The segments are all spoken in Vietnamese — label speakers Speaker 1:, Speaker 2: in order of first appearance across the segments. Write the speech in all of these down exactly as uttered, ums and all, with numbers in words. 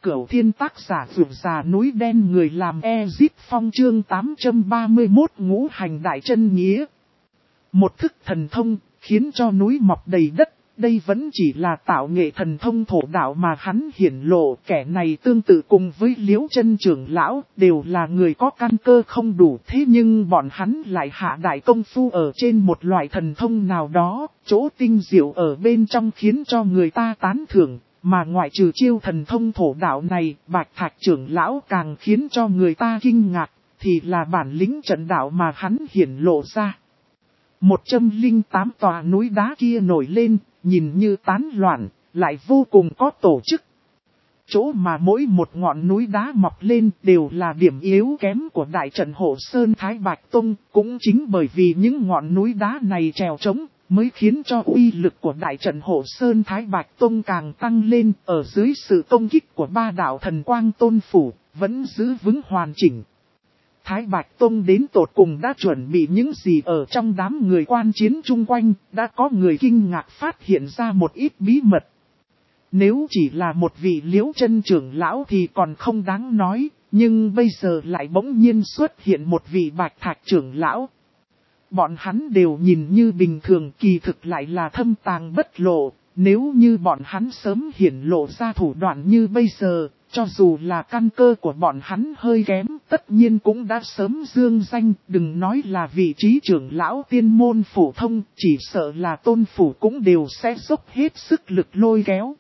Speaker 1: Cửu Thiên tác giả vượt già núi đen người làm Ezip Phong chương tám trăm ba mươi mốt ngũ hành đại chân nghĩa. Một thức thần thông, khiến cho núi mọc đầy đất, đây vẫn chỉ là tạo nghệ thần thông thổ đạo mà hắn hiển lộ. Kẻ này tương tự cùng với Liễu Chân trưởng lão, đều là người có căn cơ không đủ. Thế nhưng bọn hắn lại hạ đại công phu ở trên một loại thần thông nào đó, chỗ tinh diệu ở bên trong khiến cho người ta tán thưởng. Mà ngoại trừ chiêu thần thông thổ đạo này, Bạch Thạch trưởng lão càng khiến cho người ta kinh ngạc, thì là bản lĩnh trận đạo mà hắn hiển lộ ra. Một trăm linh tám tòa núi đá kia nổi lên, nhìn như tán loạn, lại vô cùng có tổ chức. Chỗ mà mỗi một ngọn núi đá mọc lên đều là điểm yếu kém của đại trận hộ Sơn Thái Bạch Tông, cũng chính bởi vì những ngọn núi đá này trèo trống, mới khiến cho uy lực của đại trận hộ Sơn Thái Bạch Tông càng tăng lên. Ở dưới sự công kích của ba đạo thần quang tôn phủ, vẫn giữ vững hoàn chỉnh. Thái Bạch Tông đến tột cùng đã chuẩn bị những gì ở trong đám người quan chiến chung quanh, đã có người kinh ngạc phát hiện ra một ít bí mật. Nếu chỉ là một vị Liễu Chân trưởng lão thì còn không đáng nói, nhưng bây giờ lại bỗng nhiên xuất hiện một vị Bạch Thạch trưởng lão. Bọn hắn đều nhìn như bình thường, kỳ thực lại là thâm tàng bất lộ. Nếu như bọn hắn sớm hiển lộ ra thủ đoạn như bây giờ, cho dù là căn cơ của bọn hắn hơi kém, tất nhiên cũng đã sớm dương danh. Đừng nói là vị trí trưởng lão tiên môn phổ thông, chỉ sợ là tôn phủ cũng đều sẽ dốc hết sức lực lôi kéo.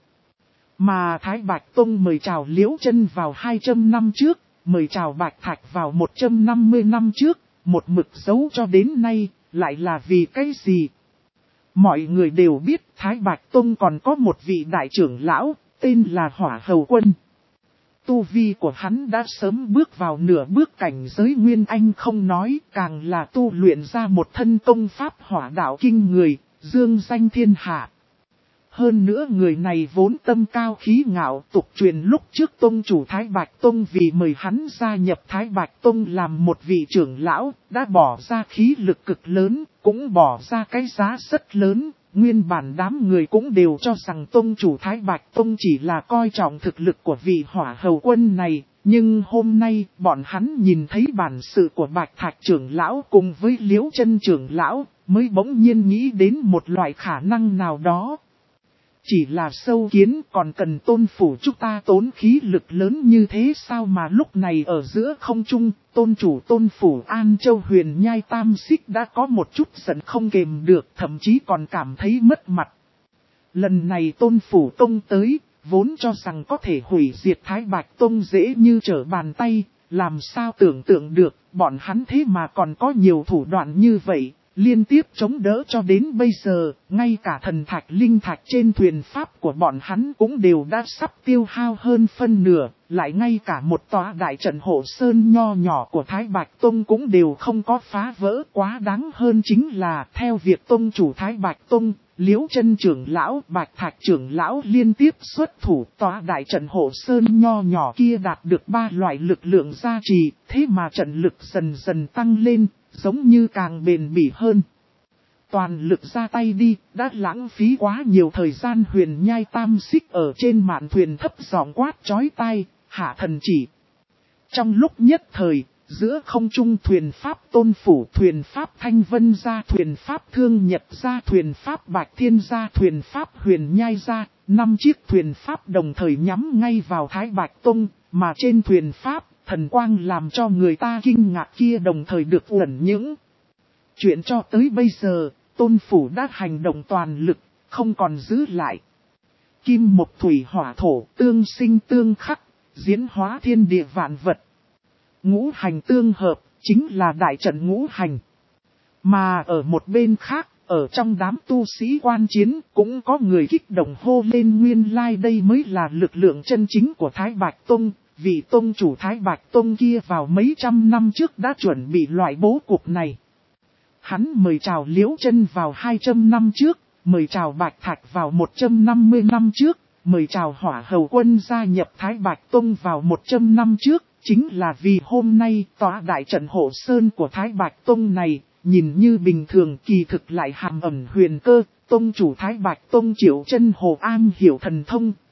Speaker 1: Mà Thái Bạch Tông mời chào Liễu Chân vào hai trăm năm trước, mời chào Bạch Thạch vào một trăm năm mươi năm trước, một mực giấu cho đến nay, lại là vì cái gì? Mọi người đều biết Thái Bạch Tông còn có một vị đại trưởng lão, tên là Hỏa Hầu Quân. Tu vi của hắn đã sớm bước vào nửa bước cảnh giới Nguyên Anh không nói, càng là tu luyện ra một thân công pháp hỏa đạo kinh người, dương danh thiên hạ. Hơn nữa người này vốn tâm cao khí ngạo, tục truyền lúc trước tông chủ Thái Bạch Tông vì mời hắn gia nhập Thái Bạch Tông làm một vị trưởng lão, đã bỏ ra khí lực cực lớn, cũng bỏ ra cái giá rất lớn. Nguyên bản đám người cũng đều cho rằng tông chủ Thái Bạch Tông chỉ là coi trọng thực lực của vị Hỏa Hầu Quân này. Nhưng hôm nay, bọn hắn nhìn thấy bản sự của Bạch Thạch trưởng lão cùng với Liễu Chân trưởng lão, mới bỗng nhiên nghĩ đến một loại khả năng nào đó. Chỉ là sâu kiến còn cần tôn phủ chúng ta tốn khí lực lớn như thế sao mà lúc này ở giữa không trung, tôn chủ tôn phủ An Châu Huyền Nhai Tam Xích đã có một chút giận không kềm được, thậm chí còn cảm thấy mất mặt. Lần này tôn phủ tông tới, vốn cho rằng có thể hủy diệt Thái Bạch Tông dễ như trở bàn tay, làm sao tưởng tượng được, bọn hắn thế mà còn có nhiều thủ đoạn như vậy. Liên tiếp chống đỡ cho đến bây giờ, ngay cả thần thạch linh thạch trên thuyền pháp của bọn hắn cũng đều đã sắp tiêu hao hơn phân nửa, lại ngay cả một tòa đại trận hộ sơn nho nhỏ của Thái Bạch Tông cũng đều không có phá vỡ. Quá đáng hơn chính là theo việc tông chủ Thái Bạch Tông, Liễu Chân trưởng lão, Bạch Thạch trưởng lão liên tiếp xuất thủ, tòa đại trận hộ sơn nho nhỏ kia đạt được ba loại lực lượng gia trì, thế mà trận lực dần dần tăng lên, giống như càng bền bỉ hơn. Toàn lực ra tay đi, đã lãng phí quá nhiều thời gian. Huyền Nhai Tam Xích ở trên mạn thuyền thấp giọng quát chói tai, hạ thần chỉ. Trong lúc nhất thời, giữa không trung thuyền pháp tôn phủ, thuyền pháp thanh vân gia, thuyền pháp thương nhật gia, thuyền pháp bạch thiên gia, thuyền pháp huyền nhai gia, năm chiếc thuyền pháp đồng thời nhắm ngay vào Thái Bạch Tông, mà trên thuyền pháp, thần quang làm cho người ta kinh ngạc kia đồng thời được uẩn những. Chuyện cho tới bây giờ, tôn phủ đã hành động toàn lực, không còn giữ lại. Kim mộc thủy hỏa thổ, tương sinh tương khắc, diễn hóa thiên địa vạn vật. Ngũ hành tương hợp, chính là đại trận ngũ hành. Mà ở một bên khác, ở trong đám tu sĩ quan chiến, cũng có người kích động hô lên nguyên lai đây mới là lực lượng chân chính của Thái Bạch Tông. Vị tông chủ Thái Bạch Tông kia vào mấy trăm năm trước đã chuẩn bị loại bố cục này. Hắn mời chào Liễu Chân vào hai trăm năm trước, mời chào Bạch Thạch vào một trăm năm mươi năm trước, mời chào Hỏa Hầu Quân gia nhập Thái Bạch Tông vào một trăm năm trước, chính là vì hôm nay tòa đại trận hộ sơn của Thái Bạch Tông này, nhìn như bình thường kỳ thực lại hàm ẩn huyền cơ. Tông chủ Thái Bạch Tông Triệu Chân Hồ An hiểu thần thông,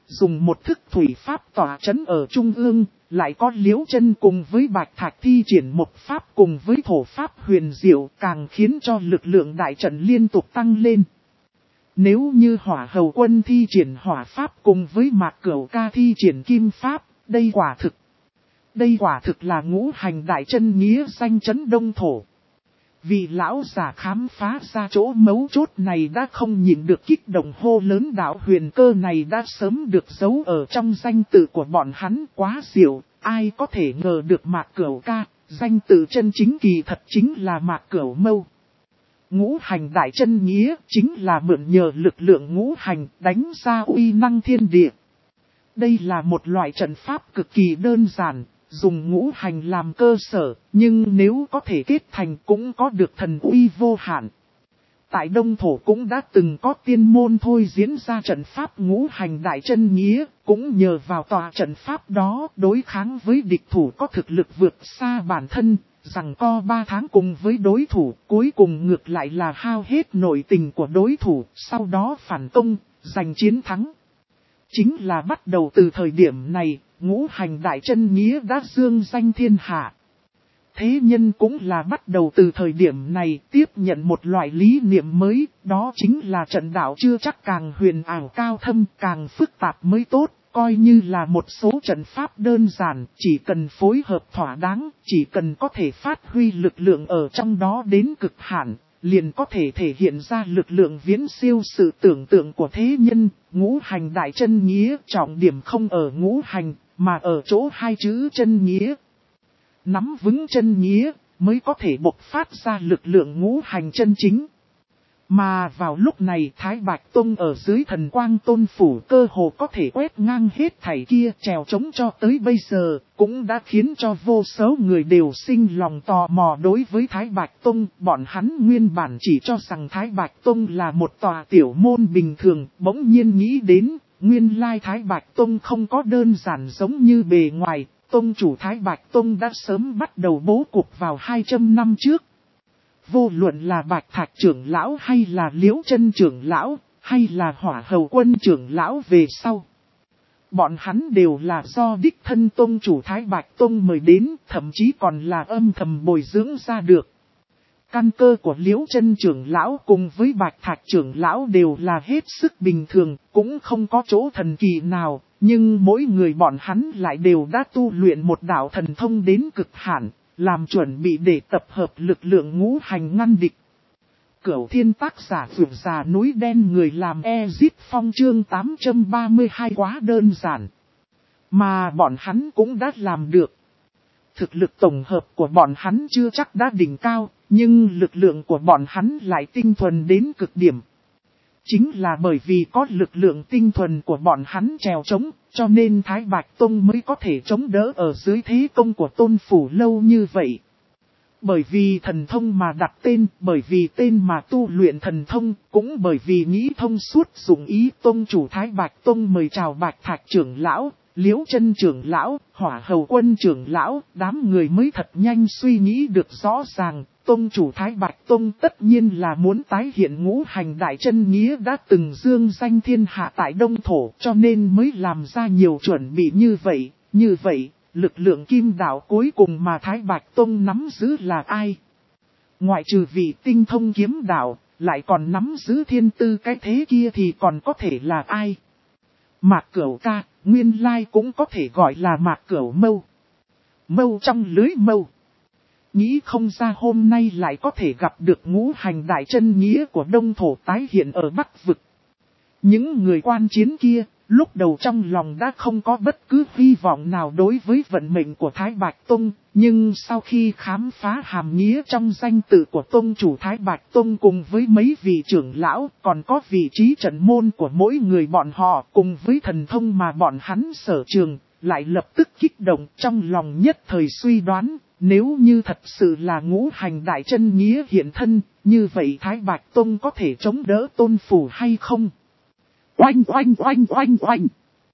Speaker 1: dùng một thức thủy pháp tỏa chấn ở trung ương, lại có Liễu Chân cùng với Bạch Thạch thi triển một pháp cùng với thổ pháp huyền diệu, càng khiến cho lực lượng đại trận liên tục tăng lên. Nếu như Hỏa Hầu Quân thi triển hỏa pháp cùng với Mạc Cửu Ca thi triển kim pháp, đây quả thực. Đây quả thực là ngũ hành đại chân nghĩa danh chấn đông thổ. Vị lão giả khám phá ra chỗ mấu chốt này đã không nhịn được kích động hô lớn, đạo huyền cơ này đã sớm được giấu ở trong danh tự của bọn hắn, quá diệu, ai có thể ngờ được Mạc Cửu Ca, danh tự chân chính kỳ thật chính là Mạc Cửu Mâu. Ngũ hành đại chân nghĩa chính là mượn nhờ lực lượng ngũ hành đánh ra uy năng thiên địa. Đây là một loại trận pháp cực kỳ đơn giản, dùng ngũ hành làm cơ sở, nhưng nếu có thể kết thành cũng có được thần uy vô hạn. Tại Đông Thổ cũng đã từng có tiên môn thôi diễn ra trận pháp ngũ hành đại chân nghĩa, cũng nhờ vào tòa trận pháp đó đối kháng với địch thủ có thực lực vượt xa bản thân, rằng co ba tháng cùng với đối thủ, cuối cùng ngược lại là hao hết nội tình của đối thủ, sau đó phản công, giành chiến thắng. Chính là bắt đầu từ thời điểm này, ngũ hành đại chân nghĩa đã dương danh thiên hạ. Thế nhân cũng là bắt đầu từ thời điểm này tiếp nhận một loại lý niệm mới, đó chính là trận đạo chưa chắc càng huyền ảo cao thâm, càng phức tạp mới tốt, coi như là một số trận pháp đơn giản, chỉ cần phối hợp thỏa đáng, chỉ cần có thể phát huy lực lượng ở trong đó đến cực hạn, liền có thể thể hiện ra lực lượng viễn siêu sự tưởng tượng của thế nhân. Ngũ hành đại chân nghĩa trọng điểm không ở ngũ hành, mà ở chỗ hai chữ chân nghĩa. Nắm vững chân nghĩa, mới có thể bộc phát ra lực lượng ngũ hành chân chính. Mà vào lúc này Thái Bạch Tông ở dưới thần quang tôn phủ cơ hồ có thể quét ngang hết thảy kia, trèo trống cho tới bây giờ, cũng đã khiến cho vô số người đều sinh lòng tò mò đối với Thái Bạch Tông. Bọn hắn nguyên bản chỉ cho rằng Thái Bạch Tông là một tòa tiểu môn bình thường, bỗng nhiên nghĩ đến, nguyên lai Thái Bạch Tông không có đơn giản giống như bề ngoài. Tông chủ Thái Bạch Tông đã sớm bắt đầu bố cục vào hai trăm năm trước. Vô luận là Bạch Thạch trưởng lão hay là Liễu Chân trưởng lão, hay là Hỏa Hầu Quân trưởng lão về sau. Bọn hắn đều là do đích thân tông chủ Thái Bạch Tông mời đến, thậm chí còn là âm thầm bồi dưỡng ra được. Căn cơ của Liễu Chân trưởng lão cùng với Bạch Thạch trưởng lão đều là hết sức bình thường, cũng không có chỗ thần kỳ nào, nhưng mỗi người bọn hắn lại đều đã tu luyện một đạo thần thông đến cực hạn, làm chuẩn bị để tập hợp lực lượng ngũ hành ngăn địch. Cửu Thiên tác giả vượt già núi đen người làm Ezit Phong chương tám trăm ba mươi hai quá đơn giản. Mà bọn hắn cũng đã làm được. Thực lực tổng hợp của bọn hắn chưa chắc đã đỉnh cao, nhưng lực lượng của bọn hắn lại tinh thuần đến cực điểm. Chính là bởi vì có lực lượng tinh thuần của bọn hắn trèo trống, cho nên Thái Bạch Tông mới có thể chống đỡ ở dưới thế công của Tôn Phủ lâu như vậy. Bởi vì thần thông mà đặt tên, bởi vì tên mà tu luyện thần thông, cũng bởi vì nghĩ thông suốt dụng ý Tông chủ Thái Bạch Tông mời chào Bạch Thạch trưởng lão, Liễu Chân trưởng lão, Hỏa Hầu Quân trưởng lão, đám người mới thật nhanh suy nghĩ được rõ ràng. Tông chủ Thái Bạch Tông tất nhiên là muốn tái hiện ngũ hành đại chân nghĩa đã từng dương danh thiên hạ tại Đông Thổ, cho nên mới làm ra nhiều chuẩn bị như vậy. Như vậy, lực lượng kim đạo cuối cùng mà Thái Bạch Tông nắm giữ là ai? Ngoại trừ vị tinh thông kiếm đạo, lại còn nắm giữ thiên tư cái thế kia thì còn có thể là ai? Mạc Cửu Ca, nguyên lai cũng có thể gọi là Mạc Cửu Mâu. Mâu trong lưới mâu. Nghĩ không ra hôm nay lại có thể gặp được ngũ hành đại chân nghĩa của Đông Thổ tái hiện ở Bắc Vực. Những người quan chiến kia, lúc đầu trong lòng đã không có bất cứ hy vọng nào đối với vận mệnh của Thái Bạch Tông, nhưng sau khi khám phá hàm nghĩa trong danh tự của Tông chủ Thái Bạch Tông cùng với mấy vị trưởng lão, còn có vị trí trận môn của mỗi người bọn họ cùng với thần thông mà bọn hắn sở trường, lại lập tức kích động trong lòng nhất thời suy đoán. Nếu như thật sự là ngũ hành đại chân nghĩa hiện thân, như vậy Thái Bạch Tông có thể chống đỡ Tôn Phủ hay không? Oanh oanh oanh oanh oanh!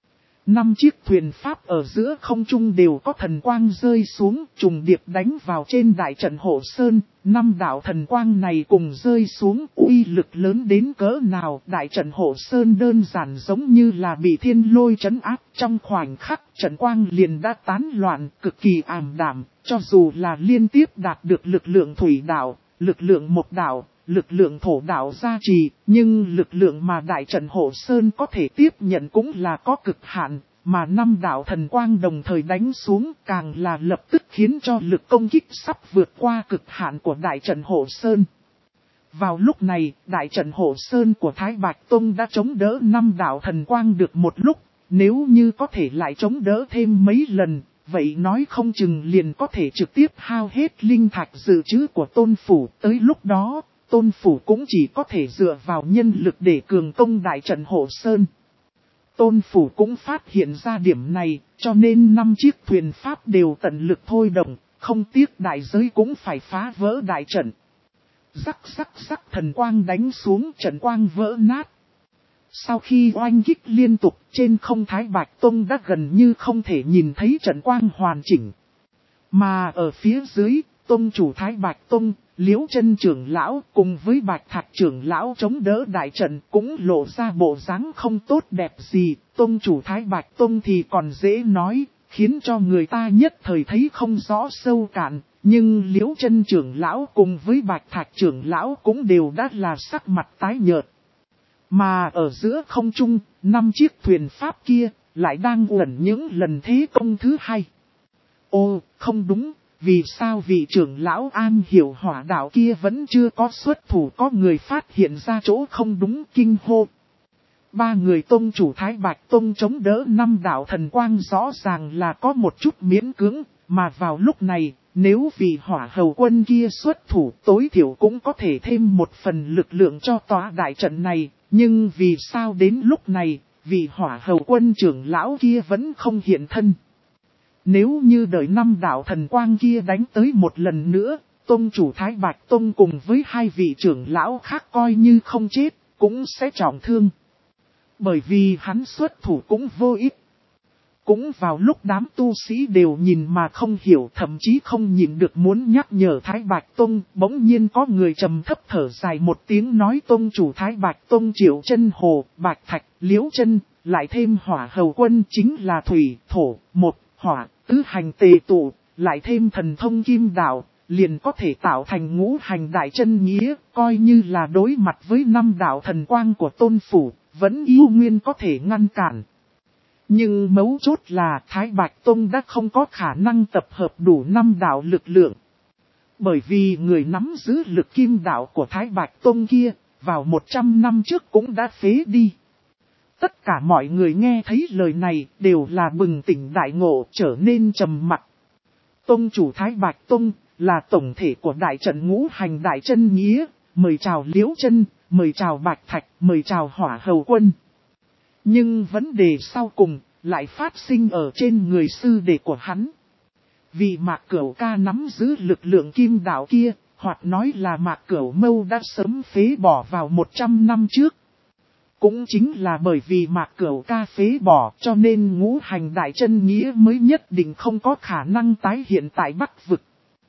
Speaker 1: Năm chiếc thuyền pháp ở giữa không trung đều có thần quang rơi xuống, trùng điệp đánh vào trên đại trận hộ sơn. Năm đạo thần quang này cùng rơi xuống, uy lực lớn đến cỡ nào. Đại trận hộ sơn đơn giản giống như là bị thiên lôi trấn áp. Trong khoảnh khắc trận quang liền đã tán loạn, cực kỳ ảm đạm. Cho dù là liên tiếp đạt được lực lượng thủy đạo, lực lượng mộc đạo, lực lượng thổ đạo gia trì, nhưng lực lượng mà đại trận hộ sơn có thể tiếp nhận cũng là có cực hạn, mà năm đạo thần quang đồng thời đánh xuống càng là lập tức khiến cho lực công kích sắp vượt qua cực hạn của đại trận hộ sơn. Vào lúc này, đại trận hộ sơn của Thái Bạch Tông đã chống đỡ năm đạo thần quang được một lúc, nếu như có thể lại chống đỡ thêm mấy lần, vậy nói không chừng liền có thể trực tiếp hao hết linh thạch dự trữ của Tôn Phủ. Tới lúc đó, Tôn Phủ cũng chỉ có thể dựa vào nhân lực để cường công đại trận hộ sơn. Tôn Phủ cũng phát hiện ra điểm này, cho nên năm chiếc thuyền pháp đều tận lực thôi động, không tiếc đại giới cũng phải phá vỡ đại trận. Rắc rắc rắc thần quang đánh xuống, trận quang vỡ nát. Sau khi oanh kích liên tục, trên không Thái Bạch Tông đã gần như không thể nhìn thấy trận quang hoàn chỉnh. Mà ở phía dưới, Tông chủ Thái Bạch Tông, Liễu Chân trưởng lão cùng với Bạch Thạch trưởng lão chống đỡ đại trận cũng lộ ra bộ dáng không tốt đẹp gì. Tông chủ Thái Bạch Tông thì còn dễ nói, khiến cho người ta nhất thời thấy không rõ sâu cạn. Nhưng Liễu Chân trưởng lão cùng với Bạch Thạch trưởng lão cũng đều đã là sắc mặt tái nhợt. Mà ở giữa không trung, năm chiếc thuyền pháp kia lại đang uẩn những lần thế công thứ hai. Ô, không đúng. Vì sao vị trưởng lão an hiểu hỏa đạo kia vẫn chưa có xuất thủ, có người phát hiện ra chỗ không đúng, kinh hô. Ba người tông chủ Thái Bạch Tông chống đỡ năm đạo thần quang rõ ràng là có một chút miễn cưỡng, mà vào lúc này, nếu vị hỏa hầu quân kia xuất thủ tối thiểu cũng có thể thêm một phần lực lượng cho tòa đại trận này, nhưng vì sao đến lúc này, vị hỏa hầu quân trưởng lão kia vẫn không hiện thân. Nếu như đợi năm đạo thần quang kia đánh tới một lần nữa, Tông chủ Thái Bạch Tông cùng với hai vị trưởng lão khác coi như không chết, cũng sẽ trọng thương. Bởi vì hắn xuất thủ cũng vô ích. Cũng vào lúc đám tu sĩ đều nhìn mà không hiểu, thậm chí không nhìn được muốn nhắc nhở Thái Bạch Tông, bỗng nhiên có người trầm thấp thở dài một tiếng nói Tông chủ Thái Bạch Tông Triệu Chân Hồ, Bạch Thạch, Liễu Chân, lại thêm hỏa hầu quân chính là thủy, thổ, một, hỏa, tứ hành tề tụ, lại thêm thần thông kim đạo, liền có thể tạo thành ngũ hành đại chân nghĩa, coi như là đối mặt với năm đạo thần quang của Tôn Phủ, vẫn yêu nguyên có thể ngăn cản. Nhưng mấu chốt là Thái Bạch Tông đã không có khả năng tập hợp đủ năm đạo lực lượng. Bởi vì người nắm giữ lực kim đạo của Thái Bạch Tông kia, vào một trăm năm trước cũng đã phế đi. Tất cả mọi người nghe thấy lời này đều là bừng tỉnh đại ngộ, trở nên trầm mặc. Tông chủ Thái Bạch Tông là tổng thể của đại trận ngũ hành đại chân nghĩa, mời chào Liễu Chân, mời chào Bạch Thạch, mời chào hỏa hầu quân. Nhưng vấn đề sau cùng lại phát sinh ở trên người sư đệ của hắn. Vì Mạc Cửu Ca nắm giữ lực lượng kim đạo kia, hoặc nói là Mạc Cửu Mâu đã sớm phế bỏ vào một trăm năm trước. Cũng chính là bởi vì Mạc Cửu Ca phế bỏ cho nên ngũ hành đại chân nghĩa mới nhất định không có khả năng tái hiện tại Bắc Vực.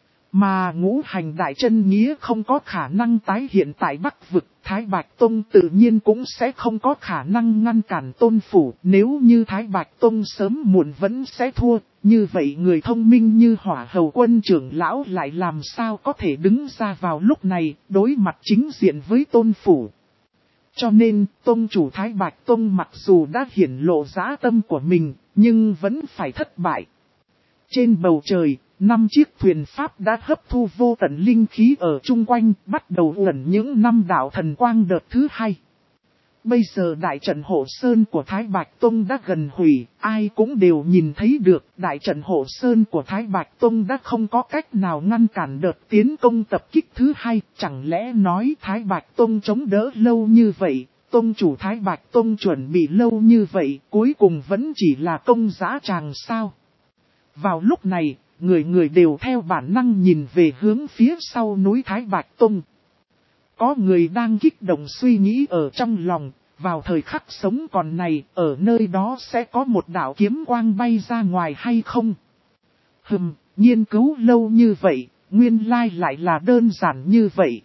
Speaker 1: Mà ngũ hành đại chân nghĩa không có khả năng tái hiện tại Bắc Vực, Thái Bạch Tông tự nhiên cũng sẽ không có khả năng ngăn cản Tôn Phủ. Nếu như Thái Bạch Tông sớm muộn vẫn sẽ thua, như vậy người thông minh như hỏa hầu quân trưởng lão lại làm sao có thể đứng ra vào lúc này, đối mặt chính diện với Tôn Phủ. Cho nên, Tông chủ Thái Bạch Tông mặc dù đã hiển lộ dã tâm của mình, nhưng vẫn phải thất bại. Trên bầu trời, năm chiếc thuyền pháp đã hấp thu vô tận linh khí ở chung quanh, bắt đầu ẩn những năm đạo thần quang đợt thứ hai. Bây giờ đại trận hộ sơn của Thái Bạch Tông đã gần hủy, ai cũng đều nhìn thấy được đại trận hộ sơn của Thái Bạch Tông đã không có cách nào ngăn cản đợt tiến công tập kích thứ hai. Chẳng lẽ nói Thái Bạch Tông chống đỡ lâu như vậy, Tông chủ Thái Bạch Tông chuẩn bị lâu như vậy, cuối cùng vẫn chỉ là công dã tràng sao? Vào lúc này, người người đều theo bản năng nhìn về hướng phía sau núi Thái Bạch Tông. Có người đang kích động suy nghĩ ở trong lòng, vào thời khắc sống còn này, ở nơi đó sẽ có một đạo kiếm quang bay ra ngoài hay không? Hừm, nghiên cứu lâu như vậy, nguyên lai lại là đơn giản như vậy.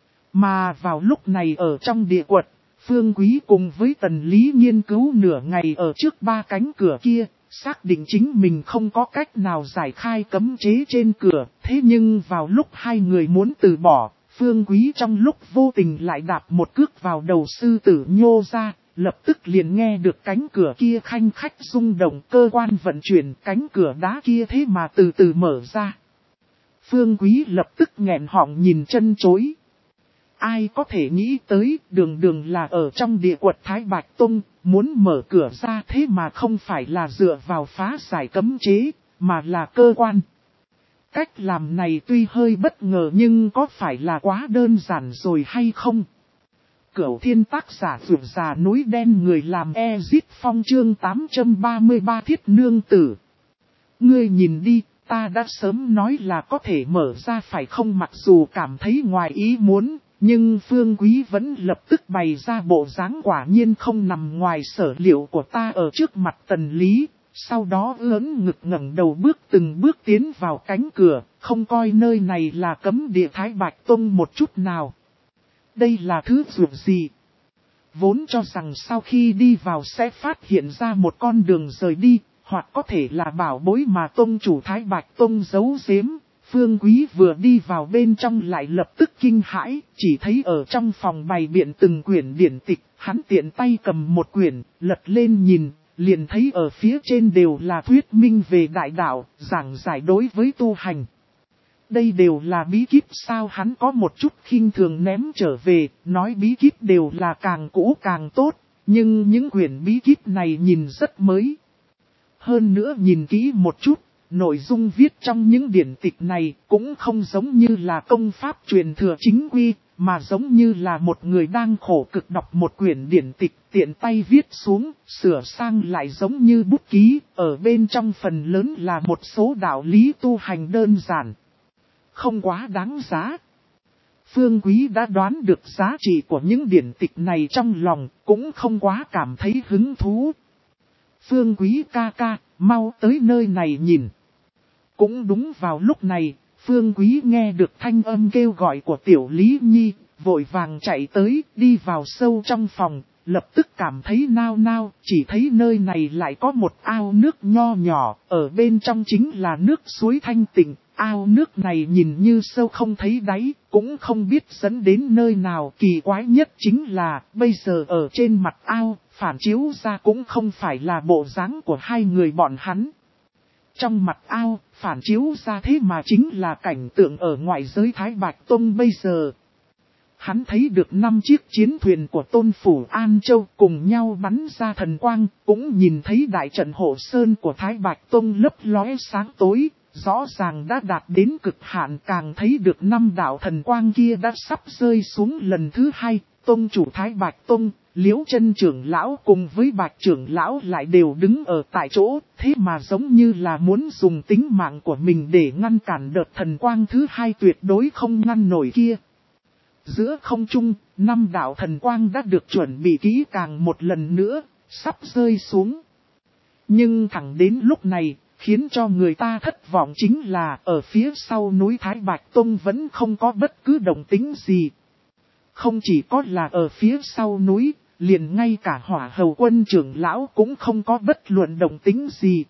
Speaker 1: Mà vào lúc này ở trong địa quật, Phương Quý cùng với Tần Lý nghiên cứu nửa ngày ở trước ba cánh cửa kia, xác định chính mình không có cách nào giải khai cấm chế trên cửa. Thế nhưng vào lúc hai người muốn từ bỏ, Phương Quý trong lúc vô tình lại đạp một cước vào đầu sư tử nhô ra, lập tức liền nghe được cánh cửa kia khanh khách rung động, cơ quan vận chuyển, cánh cửa đá kia thế mà từ từ mở ra. Phương Quý lập tức nghẹn họng nhìn chân chối. Ai có thể nghĩ tới đường đường là ở trong địa quật Thái Bạch Tông, muốn mở cửa ra thế mà không phải là dựa vào phá giải cấm chế, mà là cơ quan. Cách làm này tuy hơi bất ngờ nhưng có phải là quá đơn giản rồi hay không? Cửu Thiên tác giả vượt già núi đen người làm Ezit Phong chương tám trăm ba mươi ba thiết nương tử. Ngươi nhìn đi, ta đã sớm nói là có thể mở ra phải không, mặc dù cảm thấy ngoài ý muốn. Nhưng Phương Quý vẫn lập tức bày ra bộ dáng quả nhiên không nằm ngoài sở liệu của ta ở trước mặt Tần Lý. Sau đó ưỡn ngực ngẩng đầu bước từng bước tiến vào cánh cửa, không coi nơi này là cấm địa Thái Bạch Tông một chút nào. Đây là thứ dược gì? Vốn cho rằng sau khi đi vào sẽ phát hiện ra một con đường rời đi, hoặc có thể là bảo bối mà Tông chủ Thái Bạch Tông giấu giếm. Phương Quý vừa đi vào bên trong lại lập tức kinh hãi, chỉ thấy ở trong phòng bày biện từng quyển điển tịch, hắn tiện tay cầm một quyển, lật lên nhìn, liền thấy ở phía trên đều là thuyết minh về đại đạo, giảng giải đối với tu hành. Đây đều là bí kíp sao, hắn có một chút khinh thường ném trở về, nói bí kíp đều là càng cũ càng tốt, nhưng những quyển bí kíp này nhìn rất mới. Hơn nữa nhìn kỹ một chút. Nội dung viết trong những điển tịch này cũng không giống như là công pháp truyền thừa chính quy, mà giống như là một người đang khổ cực đọc một quyển điển tịch tiện tay viết xuống, sửa sang lại giống như bút ký, ở bên trong phần lớn là một số đạo lý tu hành đơn giản. Không quá đáng giá. Phương Quý đã đoán được giá trị của những điển tịch này trong lòng, cũng không quá cảm thấy hứng thú. Phương Quý ca ca, mau tới nơi này nhìn. Cũng đúng vào lúc này, Phương Quý nghe được thanh âm kêu gọi của Tiểu Lý Nhi, vội vàng chạy tới, đi vào sâu trong phòng, lập tức cảm thấy nao nao, chỉ thấy nơi này lại có một ao nước nho nhỏ, ở bên trong chính là nước suối thanh tịnh, ao nước này nhìn như sâu không thấy đáy, cũng không biết dẫn đến nơi nào. Kỳ quái nhất chính là, bây giờ ở trên mặt ao, phản chiếu ra cũng không phải là bộ dáng của hai người bọn hắn. Trong mặt ao, phản chiếu ra thế mà chính là cảnh tượng ở ngoại giới Thái Bạch Tông bây giờ. Hắn thấy được năm chiếc chiến thuyền của Tôn Phủ An Châu cùng nhau bắn ra thần quang, cũng nhìn thấy đại trận hộ sơn của Thái Bạch Tông lấp lóe sáng tối, rõ ràng đã đạt đến cực hạn, càng thấy được năm đạo thần quang kia đã sắp rơi xuống lần thứ hai. Tông chủ Thái Bạch Tông, Liễu Chân trưởng lão cùng với Bạch trưởng lão lại đều đứng ở tại chỗ, thế mà giống như là muốn dùng tính mạng của mình để ngăn cản đợt thần quang thứ hai tuyệt đối không ngăn nổi kia. Giữa không trung, năm đạo thần quang đã được chuẩn bị kỹ càng một lần nữa, sắp rơi xuống. Nhưng thẳng đến lúc này, khiến cho người ta thất vọng chính là ở phía sau núi Thái Bạch Tông vẫn không có bất cứ động tĩnh gì. Không chỉ có là ở phía sau núi, liền ngay cả Hỏa Hầu Quân trưởng lão cũng không có bất luận động tĩnh gì.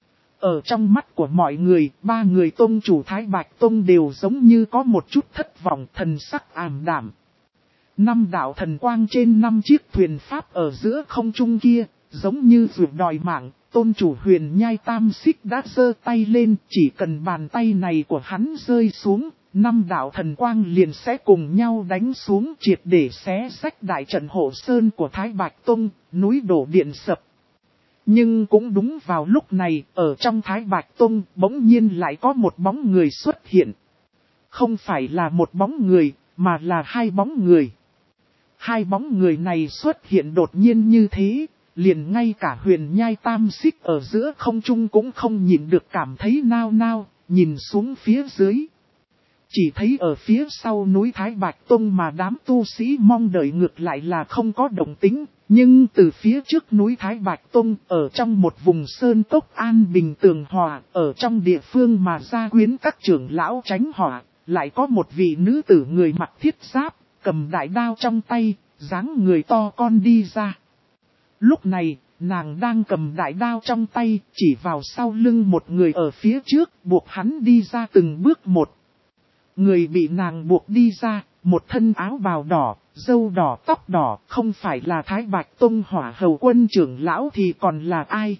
Speaker 1: Ở trong mắt của mọi người, ba người tông chủ Thái Bạch Tông đều giống như có một chút thất vọng, thần sắc ảm đạm. Năm đạo thần quang trên năm chiếc thuyền pháp ở giữa không trung kia, giống như vượt đòi mạng, tôn chủ Huyền Nhai Tam Xích đã giơ tay lên, chỉ cần bàn tay này của hắn rơi xuống, năm đạo thần quang liền sẽ cùng nhau đánh xuống triệt để xé rách đại trận hộ sơn của Thái Bạch Tông, núi đổ điện sập. Nhưng cũng đúng vào lúc này, ở trong Thái Bạch Tông, bỗng nhiên lại có một bóng người xuất hiện. Không phải là một bóng người, mà là hai bóng người. Hai bóng người này xuất hiện đột nhiên như thế, liền ngay cả Huyền Nhai Tam Xích ở giữa không trung cũng không nhìn được cảm thấy nao nao, nhìn xuống phía dưới. Chỉ thấy ở phía sau núi Thái Bạch Tông mà đám tu sĩ mong đợi ngược lại là không có động tĩnh. Nhưng từ phía trước núi Thái Bạch Tông, ở trong một vùng sơn cốc an bình tường hòa, ở trong địa phương mà gia quyến các trưởng lão tránh hỏa, lại có một vị nữ tử người mặc thiết giáp, cầm đại đao trong tay, dáng người to con đi ra. Lúc này, nàng đang cầm đại đao trong tay, chỉ vào sau lưng một người ở phía trước, buộc hắn đi ra từng bước một. Người bị nàng buộc đi ra, một thân áo bào đỏ, râu đỏ tóc đỏ, không phải là Thái Bạch Tông Hỏa Hầu Quân trưởng lão thì còn là ai.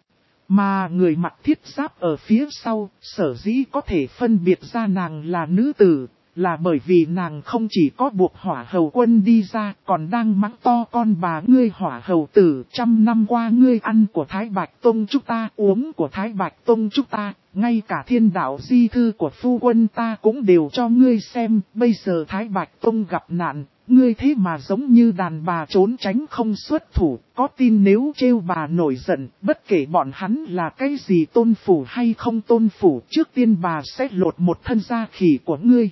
Speaker 1: Mà người mặc thiết giáp ở phía sau, sở dĩ có thể phân biệt ra nàng là nữ tử, là bởi vì nàng không chỉ có buộc Hỏa Hầu Quân đi ra, còn đang mắng to con bà ngươi Hỏa Hầu tử. Trăm năm qua ngươi ăn của Thái Bạch Tông chúng ta, uống của Thái Bạch Tông chúng ta, ngay cả thiên đạo di thư của phu quân ta cũng đều cho ngươi xem. Bây giờ Thái Bạch Tông gặp nạn, ngươi thế mà giống như đàn bà trốn tránh không xuất thủ. Có tin nếu trêu bà nổi giận, bất kể bọn hắn là cái gì tôn phủ hay không tôn phủ, trước tiên bà sẽ lột một thân da khỉ của ngươi.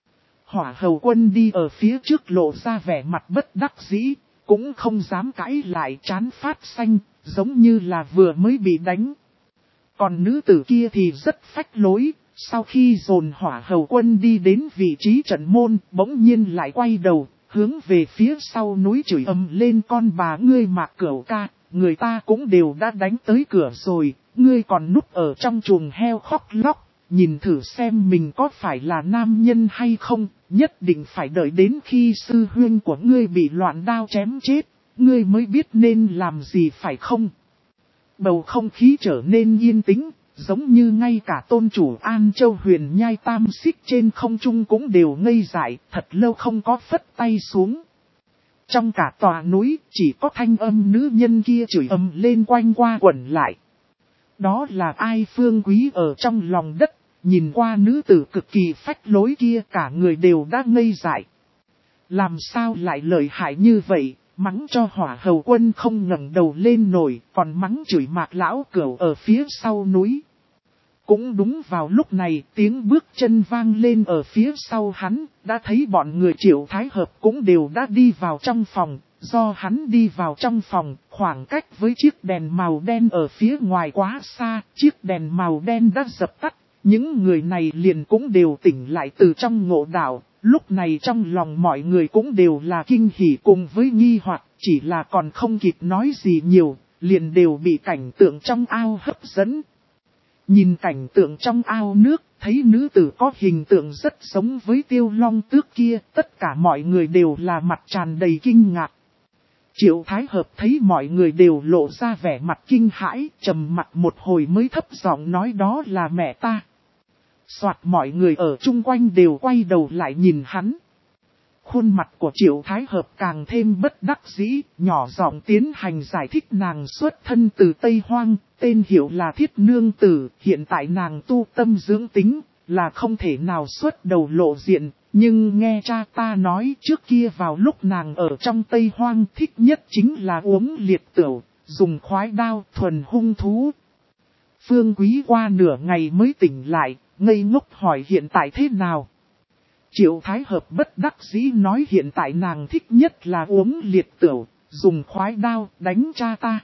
Speaker 1: Hỏa Hầu Quân đi ở phía trước lộ ra vẻ mặt bất đắc dĩ, cũng không dám cãi lại, trán phát xanh, giống như là vừa mới bị đánh. Còn nữ tử kia thì rất phách lối, sau khi dồn Hỏa Hầu Quân đi đến vị trí trận môn, bỗng nhiên lại quay đầu, hướng về phía sau núi chửi ầm lên con bà ngươi Mạc Cửu ca, người ta cũng đều đã đánh tới cửa rồi, ngươi còn núp ở trong chuồng heo khóc lóc. Nhìn thử xem mình có phải là nam nhân hay không, nhất định phải đợi đến khi sư huynh của ngươi bị loạn đao chém chết, ngươi mới biết nên làm gì phải không? Bầu không khí trở nên yên tĩnh, giống như ngay cả tôn chủ An Châu Huyền Nhai Tam Xích trên không trung cũng đều ngây dại, thật lâu không có phất tay xuống. Trong cả tòa núi, chỉ có thanh âm nữ nhân kia chửi ầm lên quanh qua quẩn lại. Đó là ai? Phương Quý ở trong lòng đất. Nhìn qua nữ tử cực kỳ phách lối kia, cả người đều đã ngây dại. Làm sao lại lợi hại như vậy, mắng cho Hỏa Hầu Quân không ngẩng đầu lên nổi, còn mắng chửi Mạc lão Cửu ở phía sau núi. Cũng đúng vào lúc này, tiếng bước chân vang lên ở phía sau hắn, đã thấy bọn người Triệu Thái Hợp cũng đều đã đi vào trong phòng. Do hắn đi vào trong phòng, khoảng cách với chiếc đèn màu đen ở phía ngoài quá xa, chiếc đèn màu đen đã dập tắt. Những người này liền cũng đều tỉnh lại từ trong ngộ đạo, lúc này trong lòng mọi người cũng đều là kinh hỉ cùng với nghi hoặc, chỉ là còn không kịp nói gì nhiều, liền đều bị cảnh tượng trong ao hấp dẫn. Nhìn cảnh tượng trong ao nước, thấy nữ tử có hình tượng rất giống với Tiêu Long Tước kia, tất cả mọi người đều là mặt tràn đầy kinh ngạc. Triệu Thái Hợp thấy mọi người đều lộ ra vẻ mặt kinh hãi, trầm mặt một hồi mới thấp giọng nói đó là mẹ ta. Soạt mọi người ở chung quanh đều quay đầu lại nhìn hắn. Khuôn mặt của Triệu Thái Hợp càng thêm bất đắc dĩ, nhỏ giọng tiến hành giải thích nàng xuất thân từ Tây Hoang, tên hiệu là Thiết Nương Tử, hiện tại nàng tu tâm dưỡng tính, là không thể nào xuất đầu lộ diện, nhưng nghe cha ta nói trước kia vào lúc nàng ở trong Tây Hoang thích nhất chính là uống liệt tửu, dùng khoái đao thuần hung thú. Phương Quý qua nửa ngày mới tỉnh lại, ngây ngốc hỏi hiện tại thế nào? Triệu Thái Hợp bất đắc dĩ nói hiện tại nàng thích nhất là uống liệt tửu, dùng khoái đao đánh cha ta.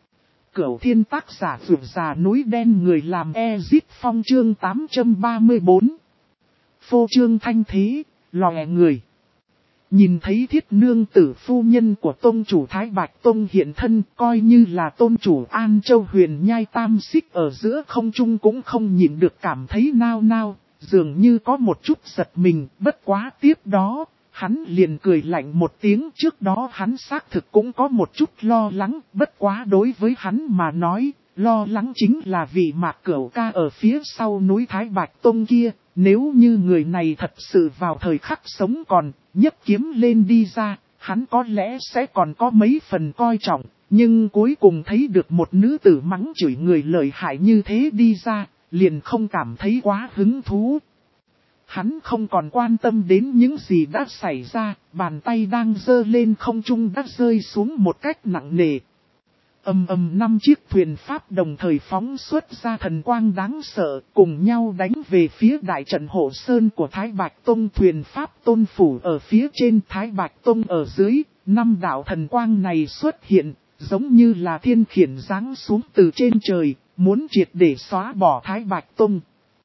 Speaker 1: Cửu Thiên tác giả vượt già núi đen người làm Ezit Phong chương tám trăm ba mươi tư. Phô trương thanh thế, lòe người. Nhìn thấy Thiết Nương Tử phu nhân của tôn chủ Thái Bạch Tông hiện thân, coi như là tôn chủ An Châu Huyền Nhai Tam Xích ở giữa không trung cũng không nhịn được cảm thấy nao nao, dường như có một chút giật mình. Bất quá tiếp đó, hắn liền cười lạnh một tiếng. Trước đó hắn xác thực cũng có một chút lo lắng, bất quá đối với hắn mà nói, lo lắng chính là vì Mạc Cửu ca ở phía sau núi Thái Bạch Tông kia. Nếu như người này thật sự vào thời khắc sống còn, nhấc kiếm lên đi ra, hắn có lẽ sẽ còn có mấy phần coi trọng, nhưng cuối cùng thấy được một nữ tử mắng chửi người lợi hại như thế đi ra, liền không cảm thấy quá hứng thú. Hắn không còn quan tâm đến những gì đã xảy ra, bàn tay đang giơ lên không trung đã rơi xuống một cách nặng nề. Ầm ầm năm chiếc thuyền pháp đồng thời phóng xuất ra thần quang đáng sợ, cùng nhau đánh về phía đại trận hộ sơn của Thái Bạch Tông. Thuyền pháp tôn phủ ở phía trên, Thái Bạch Tông ở dưới, năm đạo thần quang này xuất hiện, giống như là thiên khiển giáng xuống từ trên trời, muốn triệt để xóa bỏ Thái Bạch Tông.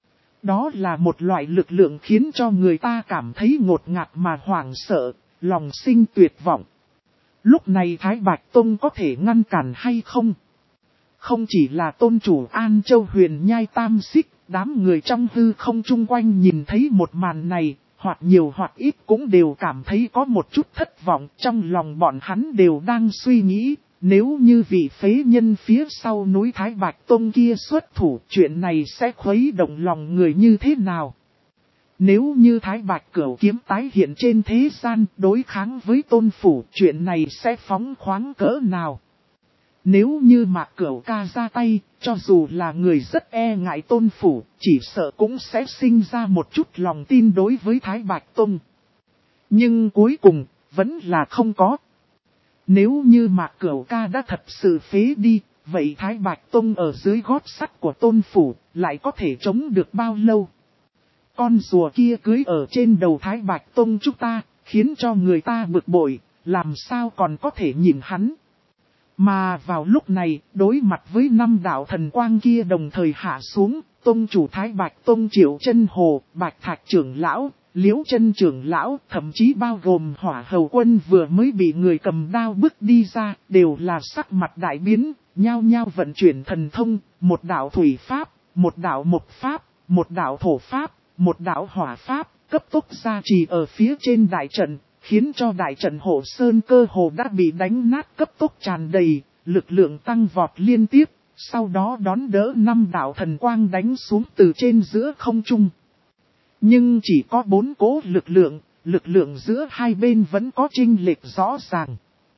Speaker 1: Đó là một loại lực lượng khiến cho người ta cảm thấy ngột ngạt mà hoảng sợ, lòng sinh tuyệt vọng. Lúc này Thái Bạch Tông có thể ngăn cản hay không? Không chỉ là tôn chủ An Châu Huyền Nhai Tam Xích, đám người trong hư không chung quanh nhìn thấy một màn này, hoặc nhiều hoặc ít cũng đều cảm thấy có một chút thất vọng. Trong lòng bọn hắn đều đang suy nghĩ, nếu như vị phế nhân phía sau núi Thái Bạch Tông kia xuất thủ, chuyện này sẽ khuấy động lòng người như thế nào? Nếu như Thái Bạch Cửu kiếm tái hiện trên thế gian đối kháng với tôn phủ, chuyện này sẽ phóng khoáng cỡ nào? Nếu như Mạc Cửu ca ra tay, cho dù là người rất e ngại tôn phủ, chỉ sợ cũng sẽ sinh ra một chút lòng tin đối với Thái Bạch Tông. Nhưng cuối cùng, vẫn là không có. Nếu như Mạc Cửu ca đã thật sự phế đi, vậy Thái Bạch Tông ở dưới gót sắt của tôn phủ, lại có thể chống được bao lâu? Con rùa kia cưới ở trên đầu Thái Bạch Tông chúng ta, khiến cho người ta bực bội, làm sao còn có thể nhìn hắn. Mà vào lúc này, đối mặt với năm đạo thần quang kia đồng thời hạ xuống, Tông chủ Thái Bạch Tông Triệu Chân Hồ, Bạch Thạch trưởng lão, Liễu Chân trưởng lão, thậm chí bao gồm Hỏa Hầu Quân vừa mới bị người cầm đao bước đi ra, đều là sắc mặt đại biến, nhao nhao vận chuyển thần thông, một đạo thủy pháp, một đạo mộc pháp, một đạo thổ pháp, một đạo hỏa pháp, cấp tốc gia trì ở phía trên đại trận, khiến cho đại trận hộ sơn cơ hồ đã bị đánh nát, cấp tốc tràn đầy, lực lượng tăng vọt liên tiếp, sau đó đón đỡ năm đạo thần quang đánh xuống từ trên giữa không trung. Nhưng chỉ có bốn cố lực lượng, lực lượng giữa hai bên vẫn có chênh lệch rõ ràng.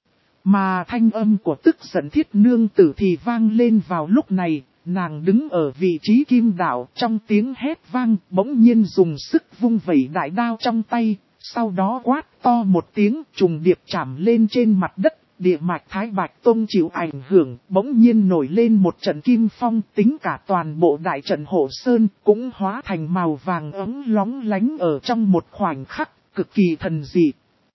Speaker 1: Mà thanh âm của tức giận Thiết Nương Tử thì vang lên vào lúc này. Nàng đứng ở vị trí kim đạo, trong tiếng hét vang, bỗng nhiên dùng sức vung vẩy đại đao trong tay, sau đó quát to một tiếng, trùng điệp chạm lên trên mặt đất, địa mạch Thái Bạch Tông chịu ảnh hưởng, bỗng nhiên nổi lên một trận kim phong, tính cả toàn bộ đại trận hộ sơn, cũng hóa thành màu vàng ấm lóng lánh ở trong một khoảnh khắc, cực kỳ thần dị.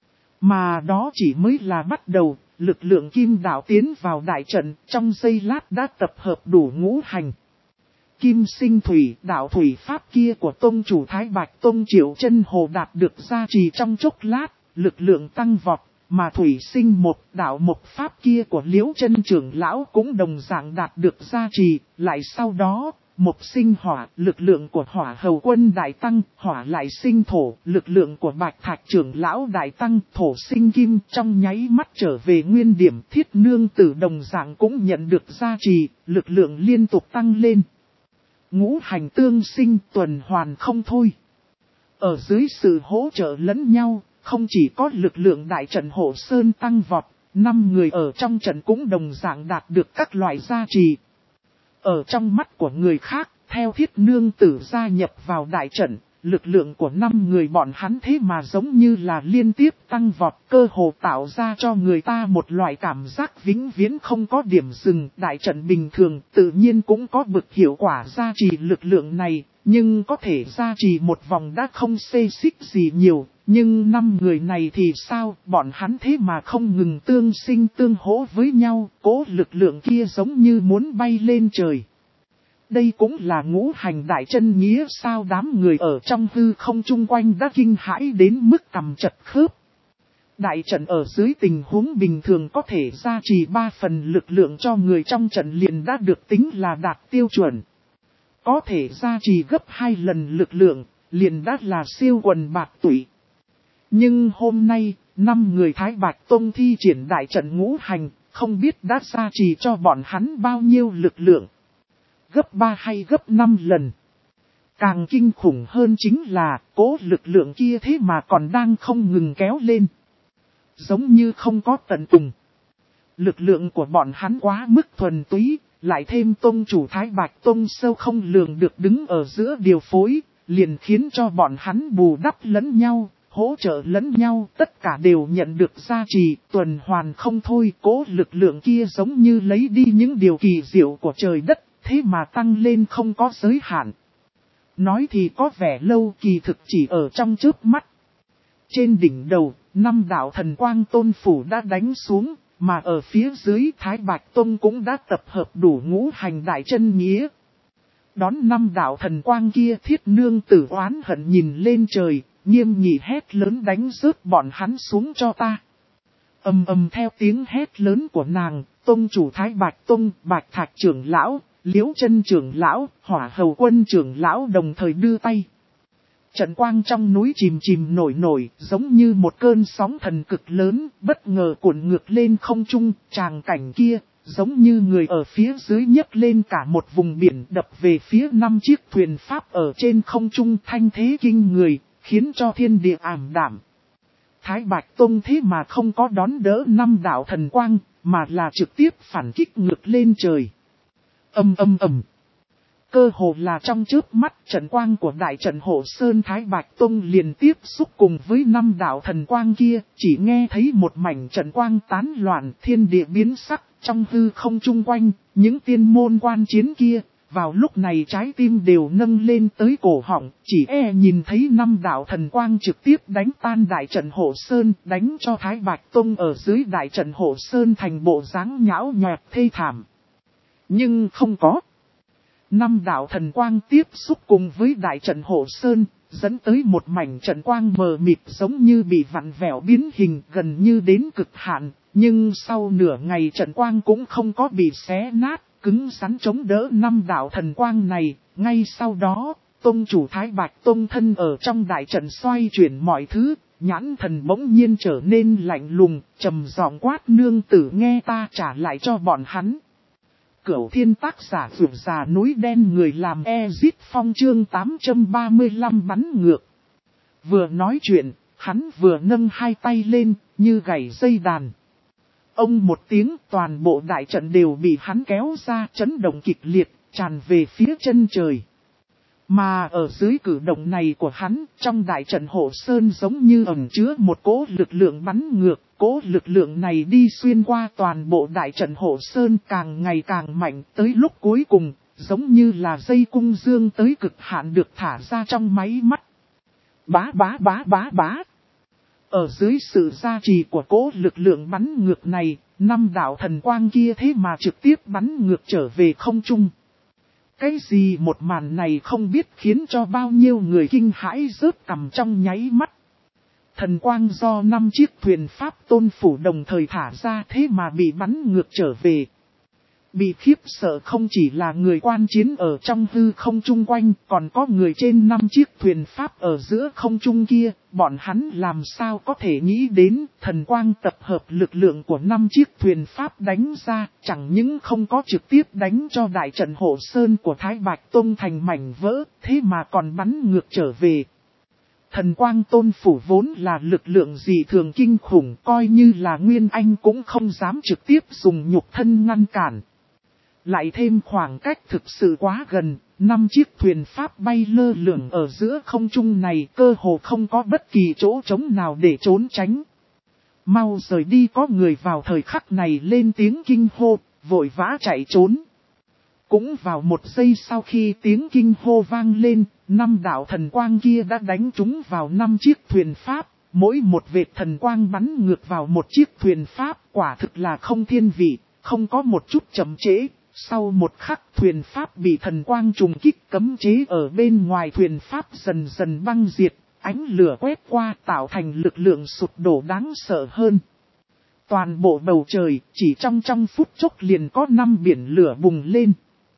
Speaker 1: Mà đó chỉ mới là bắt đầu. Lực lượng kim đạo tiến vào đại trận, trong giây lát đã tập hợp đủ ngũ hành. Kim sinh thủy, đạo thủy pháp kia của Tông chủ Thái Bạch Tông Triệu Chân Hồ đạt được gia trì trong chốc lát, lực lượng tăng vọt, mà thủy sinh một đạo một pháp kia của Liễu Chân trưởng lão cũng đồng dạng đạt được gia trì, lại sau đó, một sinh hỏa, lực lượng của Hỏa Hầu Quân đại tăng, hỏa lại sinh thổ, lực lượng của Bạch Thạch trưởng lão đại tăng, thổ sinh kim, trong nháy mắt trở về nguyên điểm. Thiết Nương Tử đồng dạng cũng nhận được gia trì, lực lượng liên tục tăng lên. Ngũ hành tương sinh, tuần hoàn không thôi. Ở dưới sự hỗ trợ lẫn nhau, không chỉ có lực lượng đại trận hộ sơn tăng vọt, năm người ở trong trận cũng đồng dạng đạt được các loại gia trì. Ở trong mắt của người khác, theo Thiết Nương Tử gia nhập vào đại trận, lực lượng của năm người bọn hắn thế mà giống như là liên tiếp tăng vọt, cơ hồ tạo ra cho người ta một loại cảm giác vĩnh viễn không có điểm dừng. Đại trận bình thường tự nhiên cũng có bực hiệu quả gia trì lực lượng này, nhưng có thể gia trì một vòng đã không xê xích gì nhiều. Nhưng năm người này thì sao, bọn hắn thế mà không ngừng tương sinh tương hỗ với nhau, cố lực lượng kia giống như muốn bay lên trời. Đây cũng là ngũ hành đại chân nghĩa sao? Đám người ở trong hư không chung quanh đã kinh hãi đến mức cằm chật khớp. Đại trận ở dưới tình huống bình thường có thể gia trì ba phần lực lượng cho người trong trận liền đã được tính là đạt tiêu chuẩn. Có thể gia trì gấp hai lần lực lượng, liền đã là siêu quần bạc tụy. Nhưng hôm nay, năm người Thái Bạch Tông thi triển đại trận ngũ hành, không biết đã gia trì cho bọn hắn bao nhiêu lực lượng. Gấp ba hay gấp năm lần. Càng kinh khủng hơn chính là, cố lực lượng kia thế mà còn đang không ngừng kéo lên. Giống như không có tận cùng. Lực lượng của bọn hắn quá mức thuần túy, lại thêm Tông chủ Thái Bạch Tông sâu không lường được đứng ở giữa điều phối, liền khiến cho bọn hắn bù đắp lẫn nhau. hỗ trợ lẫn nhau, tất cả đều nhận được gia trì, tuần hoàn không thôi. Cố lực lượng kia giống như lấy đi những điều kỳ diệu của trời đất, thế mà tăng lên không có giới hạn. Nói thì có vẻ lâu, kỳ thực chỉ ở trong chớp mắt. Trên đỉnh đầu, năm đạo thần quang tôn phủ đã đánh xuống, mà ở phía dưới Thái Bạch Tông cũng đã tập hợp đủ ngũ hành đại chân nghĩa. Đón năm đạo thần quang kia, Thiết Nương Tử oán hận nhìn lên trời, nghiêm nghị hét lớn đánh rớt bọn hắn xuống cho ta. Ầm ầm theo tiếng hét lớn của nàng, Tông chủ Thái Bạch Tông, Bạch Thạch trưởng lão, Liễu Chân trưởng lão, Hỏa Hầu Quân trưởng lão đồng thời đưa tay. Trận quang trong núi chìm chìm nổi nổi, giống như một cơn sóng thần cực lớn, bất ngờ cuộn ngược lên không trung. Tràng cảnh kia, giống như người ở phía dưới nhấc lên cả một vùng biển, đập về phía năm chiếc thuyền pháp ở trên không trung, thanh thế kinh người, khiến cho thiên địa ảm đạm. Thái Bạch Tông thế mà không có đón đỡ năm đạo thần quang, mà là trực tiếp phản kích ngược lên trời. Ầm ầm ầm. Cơ hồ là trong chớp mắt, trận quang của đại trận Hộ Sơn Thái Bạch Tông liền tiếp xúc cùng với năm đạo thần quang kia, chỉ nghe thấy một mảnh trận quang tán loạn, thiên địa biến sắc, trong hư không chung quanh, những tiên môn quan chiến kia, vào lúc này trái tim đều nâng lên tới cổ họng, chỉ e nhìn thấy năm đạo thần quang trực tiếp đánh tan đại trận Hộ Sơn, đánh cho Thái Bạch Tông ở dưới đại trận Hộ Sơn thành bộ dáng nhão nhọt thê thảm. Nhưng không có. Năm đạo thần quang tiếp xúc cùng với đại trận Hộ Sơn, dẫn tới một mảnh trận quang mờ mịt giống như bị vặn vẹo biến hình gần như đến cực hạn, nhưng sau nửa ngày trận quang cũng không có bị xé nát, cứng rắn chống đỡ năm đạo thần quang này. Ngay sau đó, Tông chủ Thái Bạch Tông thân ở trong đại trận xoay chuyển mọi thứ, nhãn thần bỗng nhiên trở nên lạnh lùng, trầm giọng quát: Nương tử nghe ta trả lại cho bọn hắn. Cửu Thiên tác giả Vượt Già Núi Đen, người làm Ezit Phong chương tám trăm ba mươi lăm bắn ngược. Vừa nói chuyện, hắn vừa nâng hai tay lên, như gảy dây đàn. Ông một tiếng, toàn bộ đại trận đều bị hắn kéo ra, chấn động kịch liệt, tràn về phía chân trời. Mà ở dưới cử động này của hắn, trong đại trận Hộ Sơn giống như ẩn chứa một cỗ lực lượng bắn ngược. Cỗ lực lượng này đi xuyên qua toàn bộ đại trận Hộ Sơn, càng ngày càng mạnh, tới lúc cuối cùng, giống như là dây cung dương tới cực hạn được thả ra trong máy mắt. Bá bá bá bá bá. Ở dưới sự gia trì của cỗ lực lượng bắn ngược này, năm đạo thần quang kia thế mà trực tiếp bắn ngược trở về không trung. Cái gì một màn này không biết khiến cho bao nhiêu người kinh hãi rớt cằm trong nháy mắt. Thần quang do năm chiếc thuyền pháp tôn phủ đồng thời thả ra thế mà bị bắn ngược trở về. Bị khiếp sợ không chỉ là người quan chiến ở trong hư không chung quanh, còn có người trên năm chiếc thuyền pháp ở giữa không trung kia. Bọn hắn làm sao có thể nghĩ đến thần quang tập hợp lực lượng của năm chiếc thuyền pháp đánh ra, chẳng những không có trực tiếp đánh cho đại trận Hộ Sơn của Thái Bạch Tông thành mảnh vỡ, thế mà còn bắn ngược trở về. Thần quang tôn phủ vốn là lực lượng dị thường kinh khủng, coi như là Nguyên Anh cũng không dám trực tiếp dùng nhục thân ngăn cản. Lại thêm khoảng cách thực sự quá gần, năm chiếc thuyền pháp bay lơ lửng ở giữa không trung này, cơ hồ không có bất kỳ chỗ trống nào để trốn tránh. Mau rời đi, có người vào thời khắc này lên tiếng kinh hô, vội vã chạy trốn. Cũng vào một giây sau khi tiếng kinh hô vang lên, năm đạo thần quang kia đã đánh trúng vào năm chiếc thuyền pháp, mỗi một vệt thần quang bắn ngược vào một chiếc thuyền pháp, quả thực là không thiên vị, không có một chút chậm trễ. Sau một khắc, thuyền pháp bị thần quang trùng kích, cấm chế ở bên ngoài thuyền pháp dần dần băng diệt, ánh lửa quét qua tạo thành lực lượng sụp đổ đáng sợ hơn. Toàn bộ bầu trời, chỉ trong trong phút chốc liền có năm biển lửa bùng lên.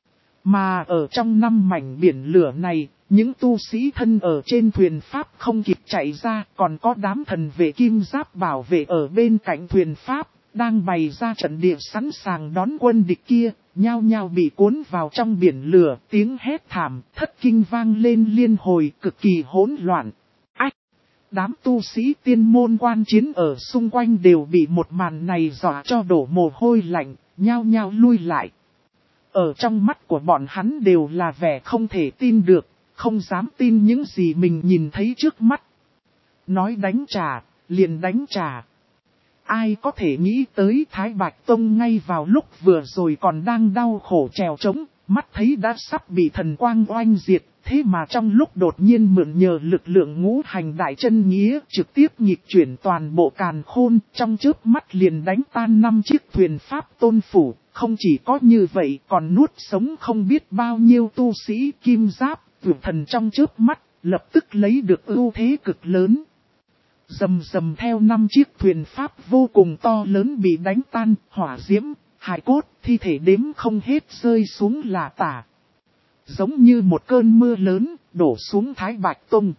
Speaker 1: Mà ở trong năm mảnh biển lửa này, những tu sĩ thân ở trên thuyền pháp không kịp chạy ra, còn có đám thần vệ kim giáp bảo vệ ở bên cạnh thuyền pháp, đang bày ra trận địa sẵn sàng đón quân địch kia, nhao nhao bị cuốn vào trong biển lửa, tiếng hét thảm, thất kinh vang lên liên hồi, cực kỳ hỗn loạn. Ách! Đám tu sĩ tiên môn quan chiến ở xung quanh đều bị một màn này dọa cho đổ mồ hôi lạnh, nhao nhao lui lại. Ở trong mắt của bọn hắn đều là vẻ không thể tin được, không dám tin những gì mình nhìn thấy trước mắt. Nói đánh trả, liền đánh trả. Ai có thể nghĩ tới Thái Bạch Tông ngay vào lúc vừa rồi còn đang đau khổ trèo trống, mắt thấy đã sắp bị thần quang oanh diệt, thế mà trong lúc đột nhiên mượn nhờ lực lượng ngũ hành đại chân nghĩa trực tiếp nhịp chuyển toàn bộ càn khôn, trong chớp mắt liền đánh tan năm chiếc thuyền pháp tôn phủ, không chỉ có như vậy còn nuốt sống không biết bao nhiêu tu sĩ kim giáp, vượt thần trong chớp mắt, lập tức lấy được ưu thế cực lớn. Rầm rầm theo năm chiếc thuyền pháp vô cùng to lớn bị đánh tan, hỏa diễm, hài cốt, thi thể đếm không hết rơi xuống là tả. Giống như một cơn mưa lớn, đổ xuống Thái Bạch Tông.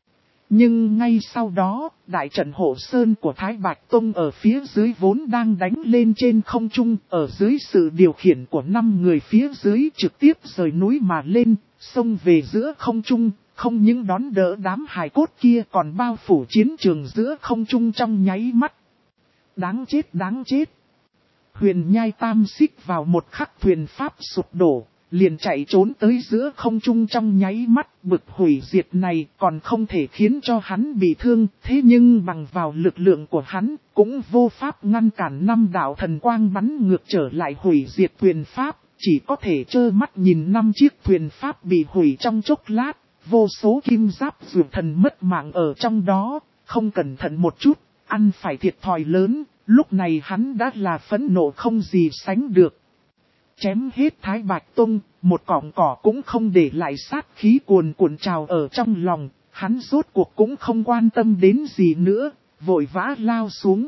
Speaker 1: Nhưng ngay sau đó, đại trận hộ sơn của Thái Bạch Tông ở phía dưới vốn đang đánh lên trên không trung, ở dưới sự điều khiển của năm người phía dưới trực tiếp rời núi mà lên, xông về giữa không trung. Không những đón đỡ đám hài cốt kia còn bao phủ chiến trường giữa không trung trong nháy mắt. Đáng chết đáng chết. Huyền Nhai Tam xích vào một khắc thuyền pháp sụp đổ, liền chạy trốn tới giữa không trung trong nháy mắt. Bực hủy diệt này còn không thể khiến cho hắn bị thương, thế nhưng bằng vào lực lượng của hắn cũng vô pháp ngăn cản năm đạo thần quang bắn ngược trở lại hủy diệt thuyền pháp. Chỉ có thể trơ mắt nhìn năm chiếc thuyền pháp bị hủy trong chốc lát. Vô số kim giáp dược thần mất mạng ở trong đó, không cẩn thận một chút, ăn phải thiệt thòi lớn, lúc này hắn đã là phẫn nộ không gì sánh được. Chém hết Thái Bạch Tông, một cọng cỏ cũng không để lại sát khí cuồn cuộn trào ở trong lòng, hắn rốt cuộc cũng không quan tâm đến gì nữa, vội vã lao xuống.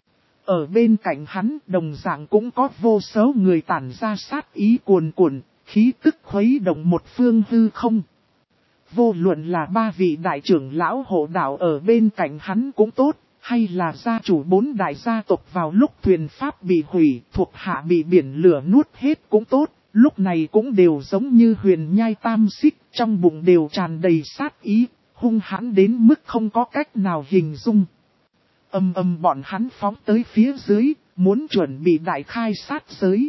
Speaker 1: Ở bên cạnh hắn đồng dạng cũng có vô số người tản ra sát ý cuồn cuộn, khí tức khuấy động một phương hư không. Vô luận là ba vị đại trưởng lão hộ đạo ở bên cạnh hắn cũng tốt, hay là gia chủ bốn đại gia tộc vào lúc thuyền pháp bị hủy, thuộc hạ bị biển lửa nuốt hết cũng tốt, lúc này cũng đều giống như Huyền Nhai Tam xích, trong bụng đều tràn đầy sát ý, hung hãn đến mức không có cách nào hình dung. Âm âm bọn hắn phóng tới phía dưới, muốn chuẩn bị đại khai sát giới.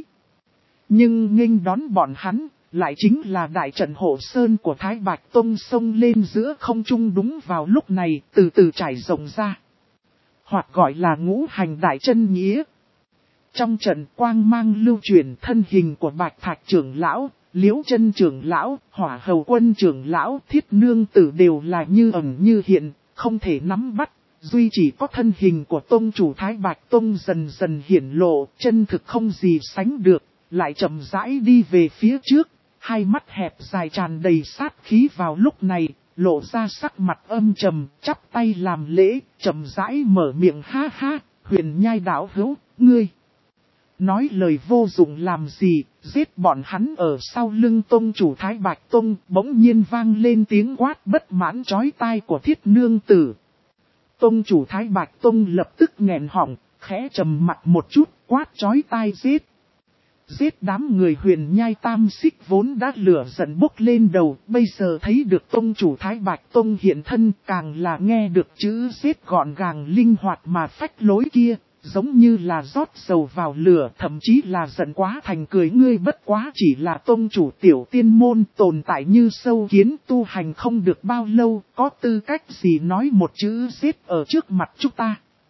Speaker 1: Nhưng nghênh đón bọn hắn, lại chính là đại trận hộ sơn của Thái Bạch Tông sông lên giữa không trung đúng vào lúc này, từ từ trải rộng ra. Hoặc gọi là ngũ hành đại chân nghĩa. Trong trận quang mang lưu truyền thân hình của Bạch Thạch trưởng lão, Liễu Chân trưởng lão, Hỏa Hầu Quân trưởng lão, Thiết Nương Tử đều là như ẩn như hiện, không thể nắm bắt. Duy chỉ có thân hình của Tông chủ Thái Bạch Tông dần dần hiển lộ, chân thực không gì sánh được, lại chậm rãi đi về phía trước. Hai mắt hẹp dài tràn đầy sát khí vào lúc này, lộ ra sắc mặt âm trầm, chắp tay làm lễ, chậm rãi mở miệng ha ha, Huyền Nhai đạo hữu, ngươi. Nói lời vô dụng làm gì, giết bọn hắn ở sau lưng Tông chủ Thái Bạch Tông, bỗng nhiên vang lên tiếng quát bất mãn chói tai của Thiết Nương Tử. Tông chủ Thái Bạch Tông lập tức nghẹn họng, khẽ trầm mặt một chút, quát chói tai giết. Giết đám người Huyền Nhai Tam xích vốn đã lửa giận bốc lên đầu, bây giờ thấy được Tông chủ Thái Bạch Tông hiện thân, càng là nghe được chữ giết gọn gàng linh hoạt mà phách lối kia, giống như là rót dầu vào lửa, thậm chí là giận quá thành cười. Ngươi bất quá chỉ là Tông chủ tiểu tiên môn, tồn tại như sâu kiến, tu hành không được bao lâu, có tư cách gì nói một chữ giết ở trước mặt chúng ta.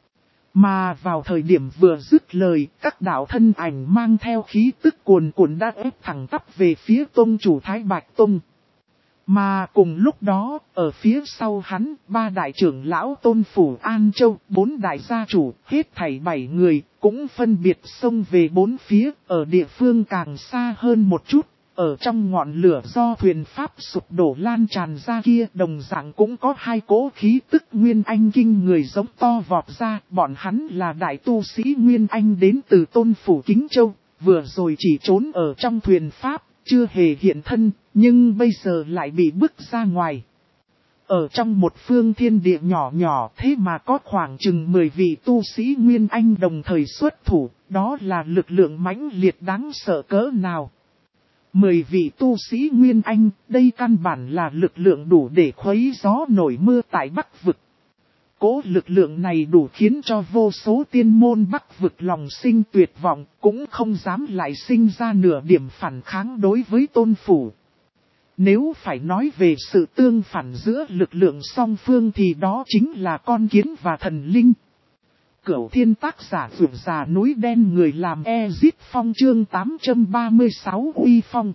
Speaker 1: Mà vào thời điểm vừa dứt lời, các đạo thân ảnh mang theo khí tức cuồn cuộn đã ép thẳng tắp về phía Tông chủ Thái Bạch Tông. Mà cùng lúc đó, ở phía sau hắn, ba đại trưởng lão Tôn Phủ An Châu, bốn đại gia chủ, hết thảy bảy người, cũng phân biệt xông về bốn phía, ở địa phương càng xa hơn một chút. Ở trong ngọn lửa do thuyền pháp sụp đổ lan tràn ra kia, đồng dạng cũng có hai cỗ khí tức Nguyên Anh kinh người giống to vọt ra. Bọn hắn là đại tu sĩ Nguyên Anh đến từ Tôn Phủ Kính Châu, vừa rồi chỉ trốn ở trong thuyền pháp, chưa hề hiện thân, nhưng bây giờ lại bị bức ra ngoài. Ở trong một phương thiên địa nhỏ nhỏ thế mà có khoảng chừng mười vị tu sĩ Nguyên Anh đồng thời xuất thủ, đó là lực lượng mãnh liệt đáng sợ cỡ nào. Mười vị tu sĩ Nguyên Anh, đây căn bản là lực lượng đủ để khuấy gió nổi mưa tại Bắc Vực. Cố lực lượng này đủ khiến cho vô số tiên môn Bắc Vực lòng sinh tuyệt vọng, cũng không dám lại sinh ra nửa điểm phản kháng đối với Tôn Phủ. Nếu phải nói về sự tương phản giữa lực lượng song phương thì đó chính là con kiến và thần linh. Cửu thiên tác giả vượt già núi đen người làm Ezit Phong chương tám trăm ba mươi sáu uy phong.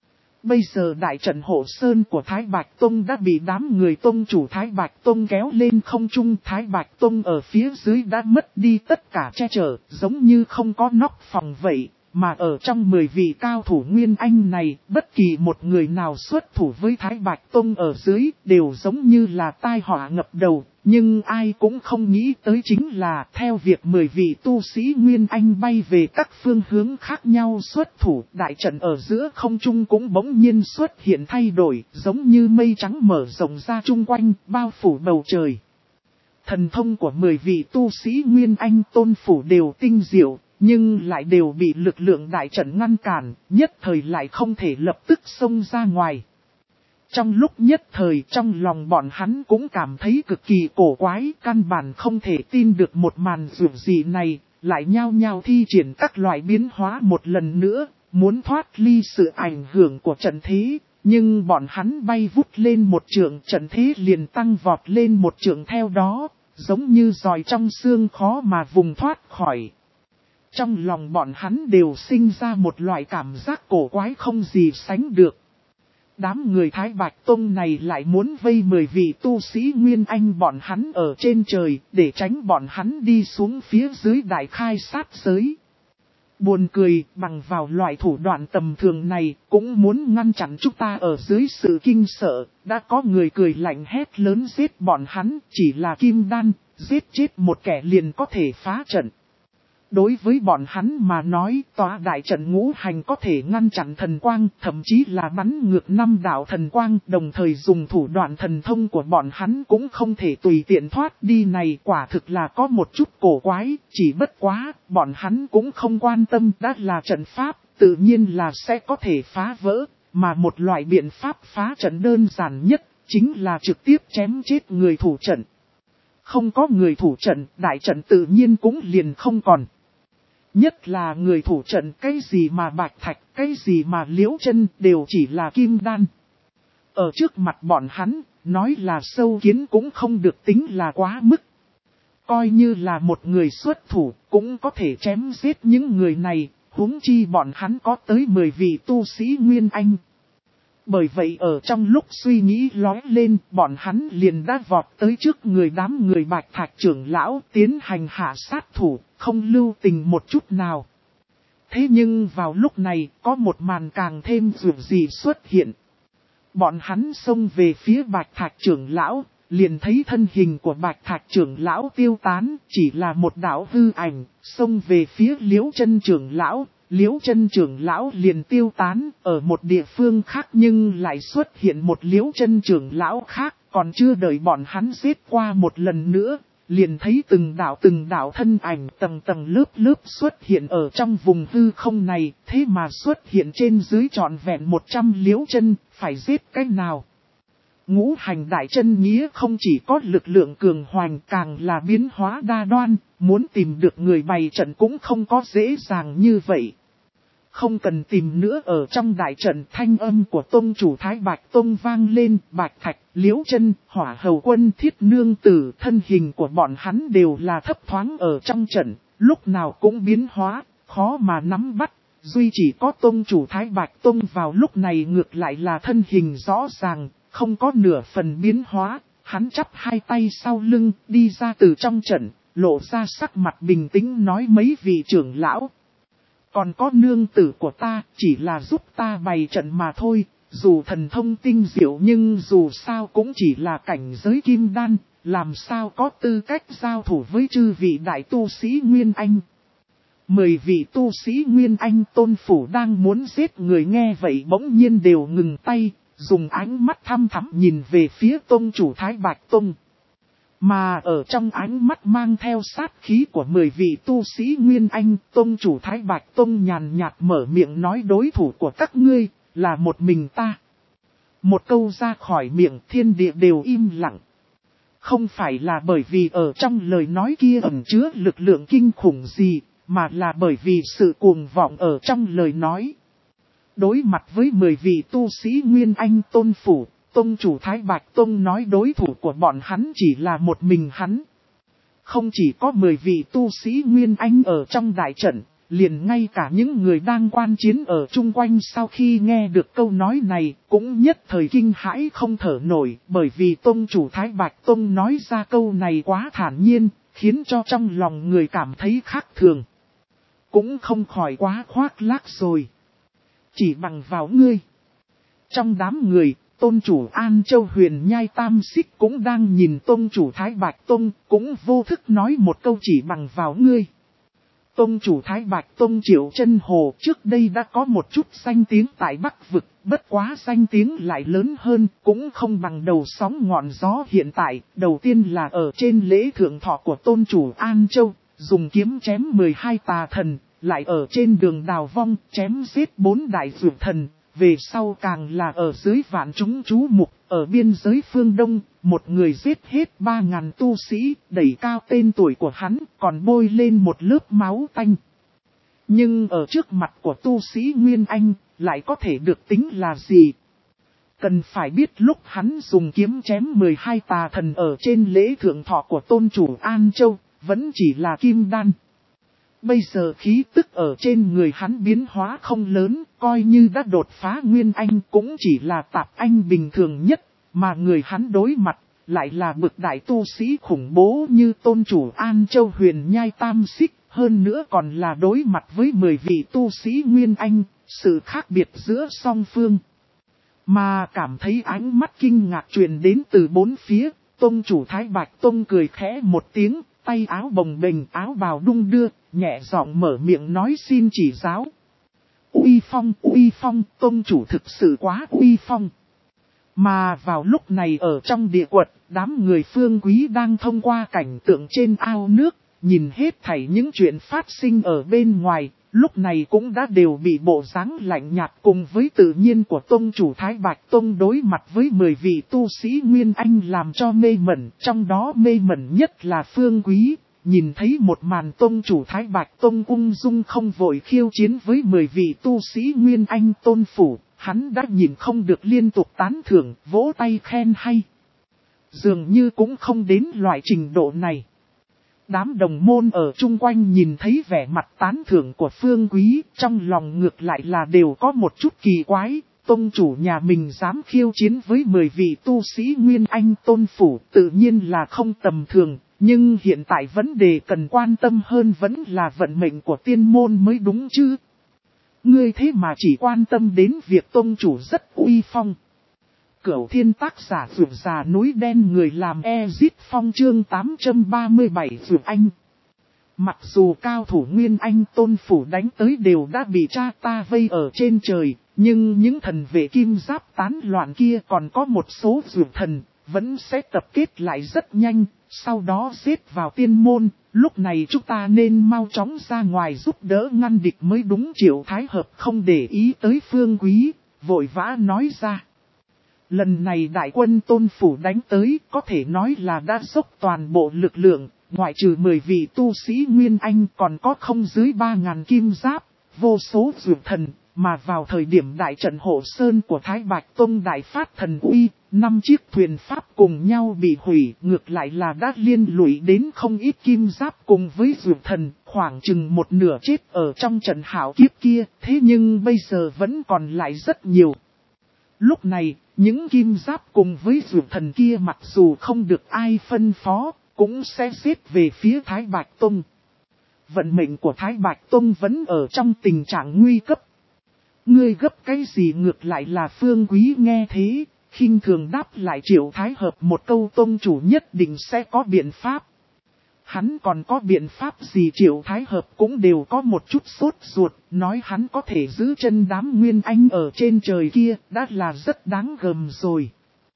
Speaker 1: Bây giờ đại trận hộ sơn của Thái Bạch Tông đã bị đám người tông chủ Thái Bạch Tông kéo lên không trung. Thái Bạch Tông ở phía dưới đã mất đi tất cả che chở, giống như không có nóc phòng vậy. Mà ở trong mười vị cao thủ Nguyên Anh này, bất kỳ một người nào xuất thủ với Thái Bạch Tông ở dưới đều giống như là tai họa ngập đầu. Nhưng ai cũng không nghĩ tới chính là theo việc mười vị tu sĩ Nguyên Anh bay về các phương hướng khác nhau xuất thủ, đại trận ở giữa không trung cũng bỗng nhiên xuất hiện thay đổi, giống như mây trắng mở rộng ra chung quanh, bao phủ bầu trời. Thần thông của mười vị tu sĩ Nguyên Anh tôn phủ đều tinh diệu, nhưng lại đều bị lực lượng đại trận ngăn cản, nhất thời lại không thể lập tức xông ra ngoài. Trong lúc nhất thời trong lòng bọn hắn cũng cảm thấy cực kỳ cổ quái, căn bản không thể tin được một màn dường gì này, lại nhao nhao thi triển các loại biến hóa một lần nữa, muốn thoát ly sự ảnh hưởng của trận thế. Nhưng bọn hắn bay vút lên một trượng, trận thế liền tăng vọt lên một trượng theo đó, giống như giòi trong xương khó mà vùng thoát khỏi. Trong lòng bọn hắn đều sinh ra một loại cảm giác cổ quái không gì sánh được. Đám người Thái Bạch Tông này lại muốn vây mười vị tu sĩ Nguyên Anh bọn hắn ở trên trời, để tránh bọn hắn đi xuống phía dưới đại khai sát giới. Buồn cười, bằng vào loại thủ đoạn tầm thường này, cũng muốn ngăn chặn chúng ta ở dưới sự kinh sợ, đã có người cười lạnh hét lớn giết bọn hắn, chỉ là kim đan, giết chết một kẻ liền có thể phá trận. Đối với bọn hắn mà nói, tòa đại trận ngũ hành có thể ngăn chặn thần quang, thậm chí là bắn ngược năm đạo thần quang, đồng thời dùng thủ đoạn thần thông của bọn hắn cũng không thể tùy tiện thoát đi này, quả thực là có một chút cổ quái, chỉ bất quá, bọn hắn cũng không quan tâm, đã là trận pháp, tự nhiên là sẽ có thể phá vỡ, mà một loại biện pháp phá trận đơn giản nhất, chính là trực tiếp chém chết người thủ trận. Không có người thủ trận, đại trận tự nhiên cũng liền không còn. Nhất là người thủ trận, cái gì mà bạch thạch, cái gì mà liễu chân đều chỉ là kim đan. Ở trước mặt bọn hắn, nói là sâu kiến cũng không được tính là quá mức. Coi như là một người xuất thủ, cũng có thể chém giết những người này, huống chi bọn hắn có tới mười vị tu sĩ Nguyên Anh. Bởi vậy ở trong lúc suy nghĩ lóe lên, bọn hắn liền đã vọt tới trước người đám người bạch thạch trưởng lão, tiến hành hạ sát thủ, không lưu tình một chút nào. Thế nhưng vào lúc này, có một màn càng thêm dường gì xuất hiện. Bọn hắn xông về phía bạch thạch trưởng lão, liền thấy thân hình của bạch thạch trưởng lão tiêu tán, chỉ là một đạo hư ảnh, xông về phía liễu chân trưởng lão. Liễu chân trưởng lão liền tiêu tán, ở một địa phương khác nhưng lại xuất hiện một liễu chân trưởng lão khác, còn chưa đợi bọn hắn giết qua một lần nữa, liền thấy từng đạo từng đạo thân ảnh tầng tầng lớp lớp xuất hiện ở trong vùng hư không này, thế mà xuất hiện trên dưới trọn vẹn một trăm liễu chân, phải giết cách nào? Ngũ hành đại chân nghĩa không chỉ có lực lượng cường hoành càng là biến hóa đa đoan, muốn tìm được người bày trận cũng không có dễ dàng như vậy. Không cần tìm nữa, ở trong đại trận thanh âm của tông chủ Thái Bạch Tông vang lên, bạch thạch, liễu chân, hỏa hầu quân thiết nương tử, thân hình của bọn hắn đều là thấp thoáng ở trong trận, lúc nào cũng biến hóa, khó mà nắm bắt. Duy chỉ có tông chủ Thái Bạch Tông vào lúc này ngược lại là thân hình rõ ràng, không có nửa phần biến hóa, hắn chắp hai tay sau lưng, đi ra từ trong trận, lộ ra sắc mặt bình tĩnh nói mấy vị trưởng lão. Còn có nương tử của ta, chỉ là giúp ta bày trận mà thôi, dù thần thông tinh diệu nhưng dù sao cũng chỉ là cảnh giới kim đan, làm sao có tư cách giao thủ với chư vị đại tu sĩ Nguyên Anh. Mười vị tu sĩ Nguyên Anh tôn phủ đang muốn giết người nghe vậy bỗng nhiên đều ngừng tay, dùng ánh mắt thăm thẳm nhìn về phía tông chủ Thái Bạch Tông. Mà ở trong ánh mắt mang theo sát khí của mười vị tu sĩ Nguyên Anh, tông chủ Thái Bạch Tông nhàn nhạt mở miệng nói đối thủ của các ngươi, là một mình ta. Một câu ra khỏi miệng thiên địa đều im lặng. Không phải là bởi vì ở trong lời nói kia ẩn chứa lực lượng kinh khủng gì, mà là bởi vì sự cuồng vọng ở trong lời nói. Đối mặt với mười vị tu sĩ Nguyên Anh Tôn Phủ, Tông chủ Thái Bạch Tông nói đối thủ của bọn hắn chỉ là một mình hắn. Không chỉ có mười vị tu sĩ Nguyên Anh ở trong đại trận, liền ngay cả những người đang quan chiến ở chung quanh sau khi nghe được câu nói này cũng nhất thời kinh hãi không thở nổi, bởi vì Tông chủ Thái Bạch Tông nói ra câu này quá thản nhiên, khiến cho trong lòng người cảm thấy khác thường. Cũng không khỏi quá khoác lác rồi. Chỉ bằng vào ngươi. Trong đám người, Tôn chủ An Châu Huyền Nhai Tam Xích cũng đang nhìn Tôn chủ Thái Bạch Tông, cũng vô thức nói một câu chỉ bằng vào ngươi. Tôn chủ Thái Bạch Tông Triệu Chân Hồ trước đây đã có một chút danh tiếng tại Bắc Vực, bất quá danh tiếng lại lớn hơn, cũng không bằng đầu sóng ngọn gió hiện tại. Đầu tiên là ở trên lễ thượng thọ của Tôn chủ An Châu, dùng kiếm chém mười hai tà thần, lại ở trên đường đào vong chém giết bốn đại dược thần. Về sau càng là ở dưới vạn chúng chú mục, ở biên giới phương Đông, một người giết hết ba ngàn tu sĩ, đẩy cao tên tuổi của hắn, còn bôi lên một lớp máu tanh. Nhưng ở trước mặt của tu sĩ Nguyên Anh, lại có thể được tính là gì? Cần phải biết lúc hắn dùng kiếm chém mười hai tà thần ở trên lễ thượng thọ của Tôn chủ An Châu, vẫn chỉ là kim đan. Bây giờ khí tức ở trên người hắn biến hóa không lớn, coi như đã đột phá Nguyên Anh cũng chỉ là tạp anh bình thường nhất, mà người hắn đối mặt lại là bậc đại tu sĩ khủng bố như Tôn chủ An Châu Huyền Nhai Tam Xích, hơn nữa còn là đối mặt với mười vị tu sĩ Nguyên Anh, sự khác biệt giữa song phương. Mà cảm thấy ánh mắt kinh ngạc truyền đến từ bốn phía, Tôn chủ Thái Bạch Tông cười khẽ một tiếng, tay áo bồng bềnh áo bào đung đưa, nhẹ giọng mở miệng nói xin chỉ giáo. Uy phong, uy phong, Tôn chủ thực sự quá uy phong. Mà vào lúc này ở trong địa quật, đám người Phương Quý đang thông qua cảnh tượng trên ao nước, nhìn hết thảy những chuyện phát sinh ở bên ngoài, lúc này cũng đã đều bị bộ dáng lạnh nhạt cùng với tự nhiên của Tông chủ Thái Bạch Tông đối mặt với mười vị tu sĩ Nguyên Anh làm cho mê mẩn, trong đó mê mẩn nhất là Phương Quý. Nhìn thấy một màn Tông chủ Thái Bạch Tông ung dung không vội khiêu chiến với mười vị tu sĩ Nguyên Anh Tôn Phủ, hắn đã nhìn không được liên tục tán thưởng, vỗ tay khen hay. Dường như cũng không đến loại trình độ này. Đám đồng môn ở chung quanh nhìn thấy vẻ mặt tán thưởng của Phương Quý, trong lòng ngược lại là đều có một chút kỳ quái. Tông chủ nhà mình dám khiêu chiến với mười vị tu sĩ Nguyên Anh Tôn Phủ, tự nhiên là không tầm thường. Nhưng hiện tại vấn đề cần quan tâm hơn vẫn là vận mệnh của tiên môn mới đúng chứ. Ngươi thế mà chỉ quan tâm đến việc tông chủ rất uy phong. Cửu thiên tác giả vượt già núi đen người làm Ezit Phong chương tám trăm ba mươi bảy vượt anh. Mặc dù cao thủ Nguyên Anh Tôn Phủ đánh tới đều đã bị cha ta vây ở trên trời, nhưng những thần vệ kim giáp tán loạn kia còn có một số vượt thần, vẫn sẽ tập kết lại rất nhanh, sau đó xếp vào tiên môn. Lúc này chúng ta nên mau chóng ra ngoài giúp đỡ ngăn địch mới đúng. Triệu Thái Hợp không để ý tới Phương Quý, vội vã nói ra. Lần này đại quân Tôn Phủ đánh tới có thể nói là đã dốc toàn bộ lực lượng, ngoại trừ mười vị tu sĩ Nguyên Anh còn có không dưới ba ngàn kim giáp, vô số dược thần, mà vào thời điểm đại trận hộ sơn của Thái Bạch Tông đại phát thần uy, năm chiếc thuyền pháp cùng nhau bị hủy, ngược lại là đã liên lụy đến không ít kim giáp cùng với dược thần, khoảng chừng một nửa chết ở trong trận hảo kiếp kia, thế nhưng bây giờ vẫn còn lại rất nhiều. Lúc này, những kim giáp cùng với dược thần kia mặc dù không được ai phân phó, cũng sẽ giết về phía Thái Bạch Tông. Vận mệnh của Thái Bạch Tông vẫn ở trong tình trạng nguy cấp. Ngươi gấp cái gì? Ngược lại là Phương Quý nghe thế, khinh thường đáp lại Triệu Thái Hợp một câu tông chủ nhất định sẽ có biện pháp. Hắn còn có biện pháp gì? Triệu Thái Hợp cũng đều có một chút sốt ruột, nói hắn có thể giữ chân đám Nguyên Anh ở trên trời kia, đã là rất đáng gờm rồi.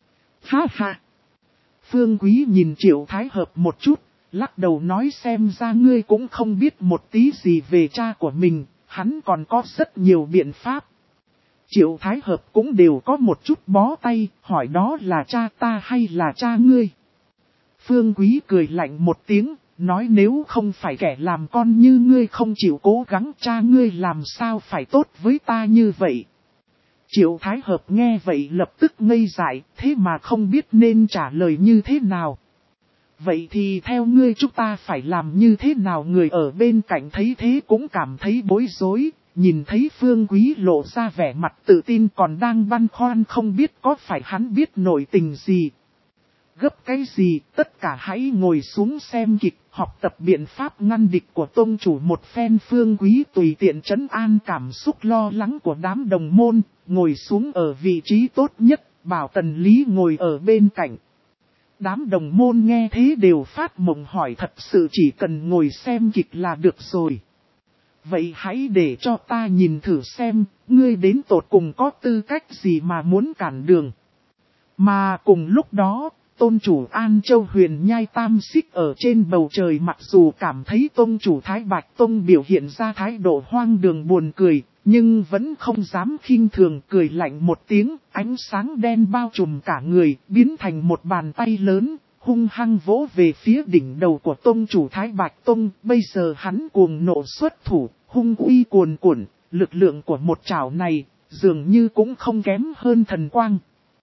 Speaker 1: Ha ha! Phương Quý nhìn Triệu Thái Hợp một chút, lắc đầu nói xem ra ngươi cũng không biết một tí gì về cha của mình, hắn còn có rất nhiều biện pháp. Triệu Thái Hợp cũng đều có một chút bó tay, hỏi đó là cha ta hay là cha ngươi? Phương Quý cười lạnh một tiếng, nói nếu không phải kẻ làm con như ngươi không chịu cố gắng, cha ngươi làm sao phải tốt với ta như vậy? Triệu Thái Hợp nghe vậy lập tức ngây dại, thế mà không biết nên trả lời như thế nào. Vậy thì theo ngươi chúng ta phải làm như thế nào? Người ở bên cạnh thấy thế cũng cảm thấy bối rối, nhìn thấy Phương Quý lộ ra vẻ mặt tự tin còn đang băn khoăn không biết có phải hắn biết nội tình gì. Gấp cái gì, tất cả hãy ngồi xuống xem kịch, học tập biện pháp ngăn địch của tông chủ một phen. Phương Quý tùy tiện trấn an cảm xúc lo lắng của đám đồng môn, ngồi xuống ở vị trí tốt nhất, bảo Tần Lý ngồi ở bên cạnh. Đám đồng môn nghe thế đều phát mộng hỏi thật sự chỉ cần ngồi xem kịch là được rồi. Vậy hãy để cho ta nhìn thử xem, ngươi đến tột cùng có tư cách gì mà muốn cản đường. Mà cùng lúc đó, tôn chủ An Châu Huyền Nhai Tam Xích ở trên bầu trời mặc dù cảm thấy tôn chủ Thái Bạch Tông biểu hiện ra thái độ hoang đường buồn cười, nhưng vẫn không dám khinh thường, cười lạnh một tiếng, ánh sáng đen bao trùm cả người, biến thành một bàn tay lớn, hung hăng vỗ về phía đỉnh đầu của tôn chủ Thái Bạch Tông. Bây giờ hắn cuồng nộ xuất thủ, hung uy cuồn cuộn, lực lượng của một chảo này, dường như cũng không kém hơn thần quang.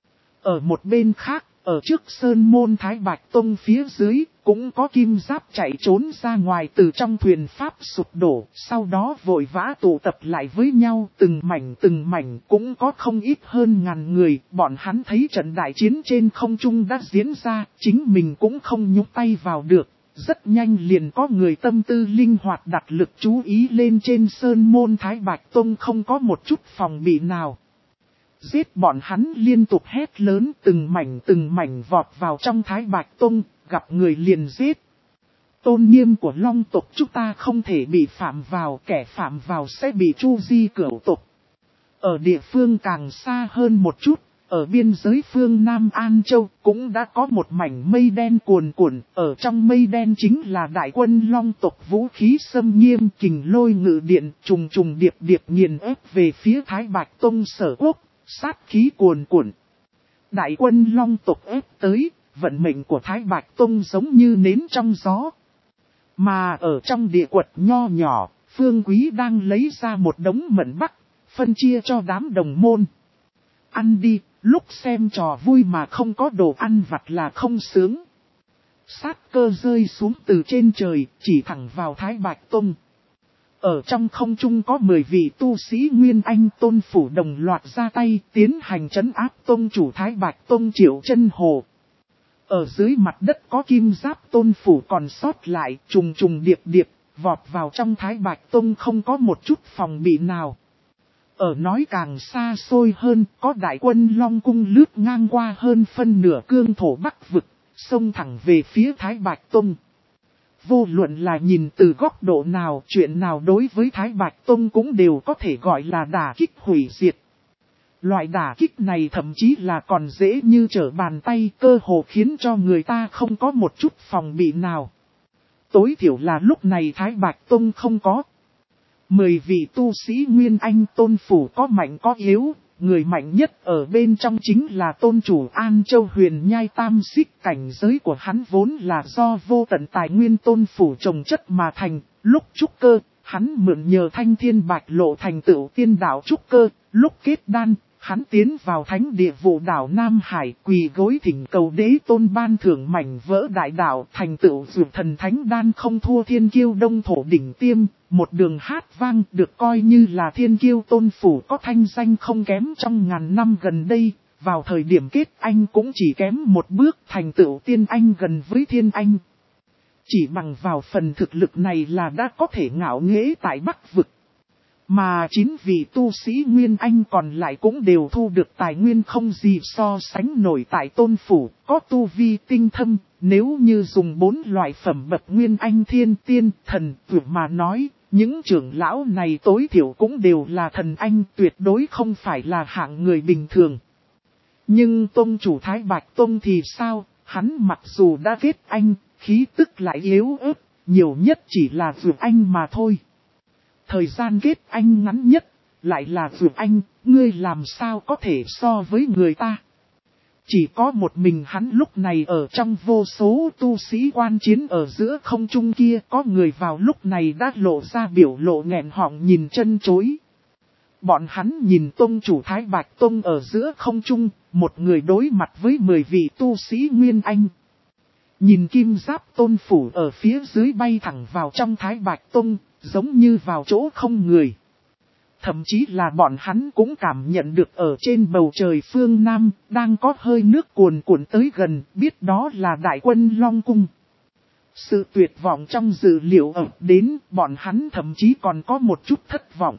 Speaker 1: Ở một bên khác, ở trước sơn môn Thái Bạch Tông phía dưới, cũng có kim giáp chạy trốn ra ngoài từ trong thuyền pháp sụp đổ, sau đó vội vã tụ tập lại với nhau, từng mảnh từng mảnh, cũng có không ít hơn ngàn người. Bọn hắn thấy trận đại chiến trên không trung đã diễn ra, chính mình cũng không nhúc tay vào được. Rất nhanh liền có người tâm tư linh hoạt đặt lực chú ý lên trên sơn môn Thái Bạch Tông, không có một chút phòng bị nào. Giết bọn hắn liên tục hét lớn, từng mảnh từng mảnh vọt vào trong Thái Bạch Tông, gặp người liền giết. Tôn nghiêm của Long tộc chúng ta không thể bị phạm vào, kẻ phạm vào sẽ bị tru di cửu tộc. Ở địa phương càng xa hơn một chút, ở biên giới phương Nam An Châu cũng đã có một mảnh mây đen cuồn cuộn, ở trong mây đen chính là đại quân Long tộc, vũ khí xâm nghiêm, kình lôi ngự điện, trùng trùng điệp điệp nghiền ép về phía Thái Bạch Tông sở quốc. Sát khí cuồn cuộn. Đại quân Long tộc ép tới, vận mệnh của Thái Bạch Tông giống như nến trong gió. Mà ở trong địa quật nho nhỏ, Phương Quý đang lấy ra một đống mận bắc, phân chia cho đám đồng môn. Ăn đi, lúc xem trò vui mà không có đồ ăn vặt là không sướng. Sát cơ rơi xuống từ trên trời, chỉ thẳng vào Thái Bạch Tông. Ở trong không trung có mười vị tu sĩ Nguyên Anh Tôn Phủ đồng loạt ra tay tiến hành trấn áp Tông chủ Thái Bạch Tông Triệu Chân Hồ. Ở dưới mặt đất có kim giáp Tôn Phủ còn sót lại, trùng trùng điệp điệp, vọt vào trong Thái Bạch Tông không có một chút phòng bị nào. Ở nói càng xa xôi hơn, có đại quân Long Cung lướt ngang qua hơn phân nửa cương thổ Bắc vực, xông thẳng về phía Thái Bạch Tông. Vô luận là nhìn từ góc độ nào, chuyện nào đối với Thái Bạch Tông cũng đều có thể gọi là đả kích hủy diệt. Loại đả kích này thậm chí là còn dễ như trở bàn tay, cơ hồ khiến cho người ta không có một chút phòng bị nào. Tối thiểu là lúc này Thái Bạch Tông không có. Mười vị tu sĩ Nguyên Anh Tôn Phủ có mạnh có yếu, người mạnh nhất ở bên trong chính là tôn chủ An Châu Huyền Nhai Tam Xích. Cảnh giới của hắn vốn là do vô tận tài nguyên Tôn Phủ trồng chất mà thành. Lúc trúc cơ, hắn mượn nhờ thanh thiên bạch lộ thành tựu tiên đạo trúc cơ. Lúc kết đan, hắn tiến vào thánh địa vụ đảo Nam Hải, quỳ gối thỉnh cầu đế tôn ban thưởng mảnh vỡ đại đạo, thành tựu dược thần thánh đan không thua thiên kiêu đông thổ đỉnh tiêm. Một đường hát vang, được coi như là thiên kiêu Tôn Phủ có thanh danh không kém trong ngàn năm gần đây. Vào thời điểm kết anh cũng chỉ kém một bước, thành tựu tiên anh gần với thiên anh. Chỉ bằng vào phần thực lực này là đã có thể ngạo nghễ tại Bắc vực. Mà chín vị tu sĩ Nguyên Anh còn lại cũng đều thu được tài nguyên không gì so sánh nổi tại Tôn Phủ, có tu vi tinh thâm. Nếu như dùng bốn loại phẩm bậc Nguyên Anh thiên tiên thần tuyệt mà nói, những trưởng lão này tối thiểu cũng đều là thần anh, tuyệt đối không phải là hạng người bình thường. Nhưng Tông chủ Thái Bạch Tông thì sao, hắn mặc dù đã kết anh, khí tức lại yếu ớt, nhiều nhất chỉ là vượt anh mà thôi. Thời gian kết anh ngắn nhất, lại là vượt anh, ngươi làm sao có thể so với người ta. Chỉ có một mình hắn lúc này ở trong vô số tu sĩ quan chiến ở giữa không trung kia, có người vào lúc này đã lộ ra biểu lộ nghẹn họng nhìn chân chối. Bọn hắn nhìn tông chủ Thái Bạch Tông ở giữa không trung, một người đối mặt với mười vị tu sĩ Nguyên Anh. Nhìn kim giáp tôn phủ ở phía dưới bay thẳng vào trong Thái Bạch Tông, giống như vào chỗ không người. Thậm chí là bọn hắn cũng cảm nhận được ở trên bầu trời phương Nam, đang có hơi nước cuồn cuộn tới gần, biết đó là đại quân Long Cung. Sự tuyệt vọng trong dữ liệu ập đến, bọn hắn thậm chí còn có một chút thất vọng.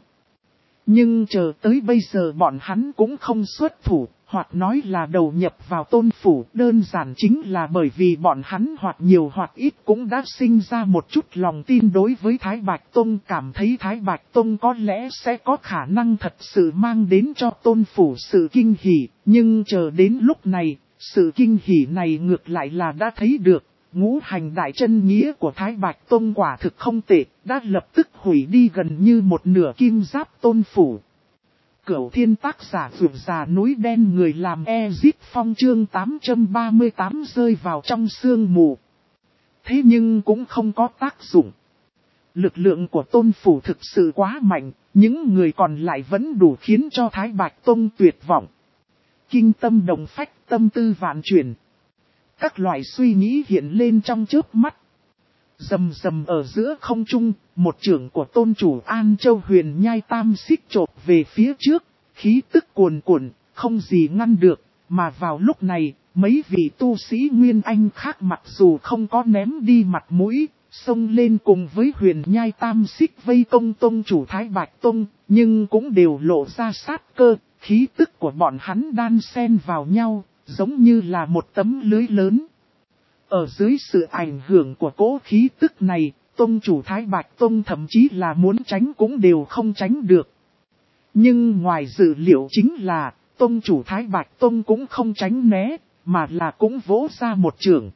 Speaker 1: Nhưng chờ tới bây giờ bọn hắn cũng không xuất thủ, hoặc nói là đầu nhập vào tôn phủ, đơn giản chính là bởi vì bọn hắn hoặc nhiều hoặc ít cũng đã sinh ra một chút lòng tin đối với Thái Bạch Tông, cảm thấy Thái Bạch Tông có lẽ sẽ có khả năng thật sự mang đến cho tôn phủ sự kinh hỉ, nhưng chờ đến lúc này, sự kinh hỉ này ngược lại là đã thấy được. Ngũ hành đại chân nghĩa của Thái Bạch Tông quả thực không tệ, đã lập tức hủy đi gần như một nửa kim giáp tôn phủ. Cửu thiên tác giả vượt già núi đen người làm Ezit Phong chương tám trăm ba mươi tám rơi vào trong sương mù. Thế nhưng cũng không có tác dụng. Lực lượng của tôn phủ thực sự quá mạnh, những người còn lại vẫn đủ khiến cho Thái Bạch Tông tuyệt vọng. Kinh tâm đồng phách, tâm tư vạn chuyển. Các loại suy nghĩ hiện lên trong chớp mắt. Rầm rầm ở giữa không trung, một trưởng của tôn chủ An Châu Huyền Nhai Tam xích chộp về phía trước, khí tức cuồn cuộn, không gì ngăn được, mà vào lúc này, mấy vị tu sĩ Nguyên Anh khác mặc dù không có ném đi mặt mũi, xông lên cùng với Huyền Nhai Tam xích vây công tôn chủ Thái Bạch Tông, nhưng cũng đều lộ ra sát cơ, khí tức của bọn hắn đan xen vào nhau. Giống như là một tấm lưới lớn. Ở dưới sự ảnh hưởng của cỗ khí tức này, tông chủ Thái Bạch Tông thậm chí là muốn tránh cũng đều không tránh được. Nhưng ngoài dự liệu chính là, tông chủ Thái Bạch Tông cũng không tránh né, mà là cũng vỗ ra một trường.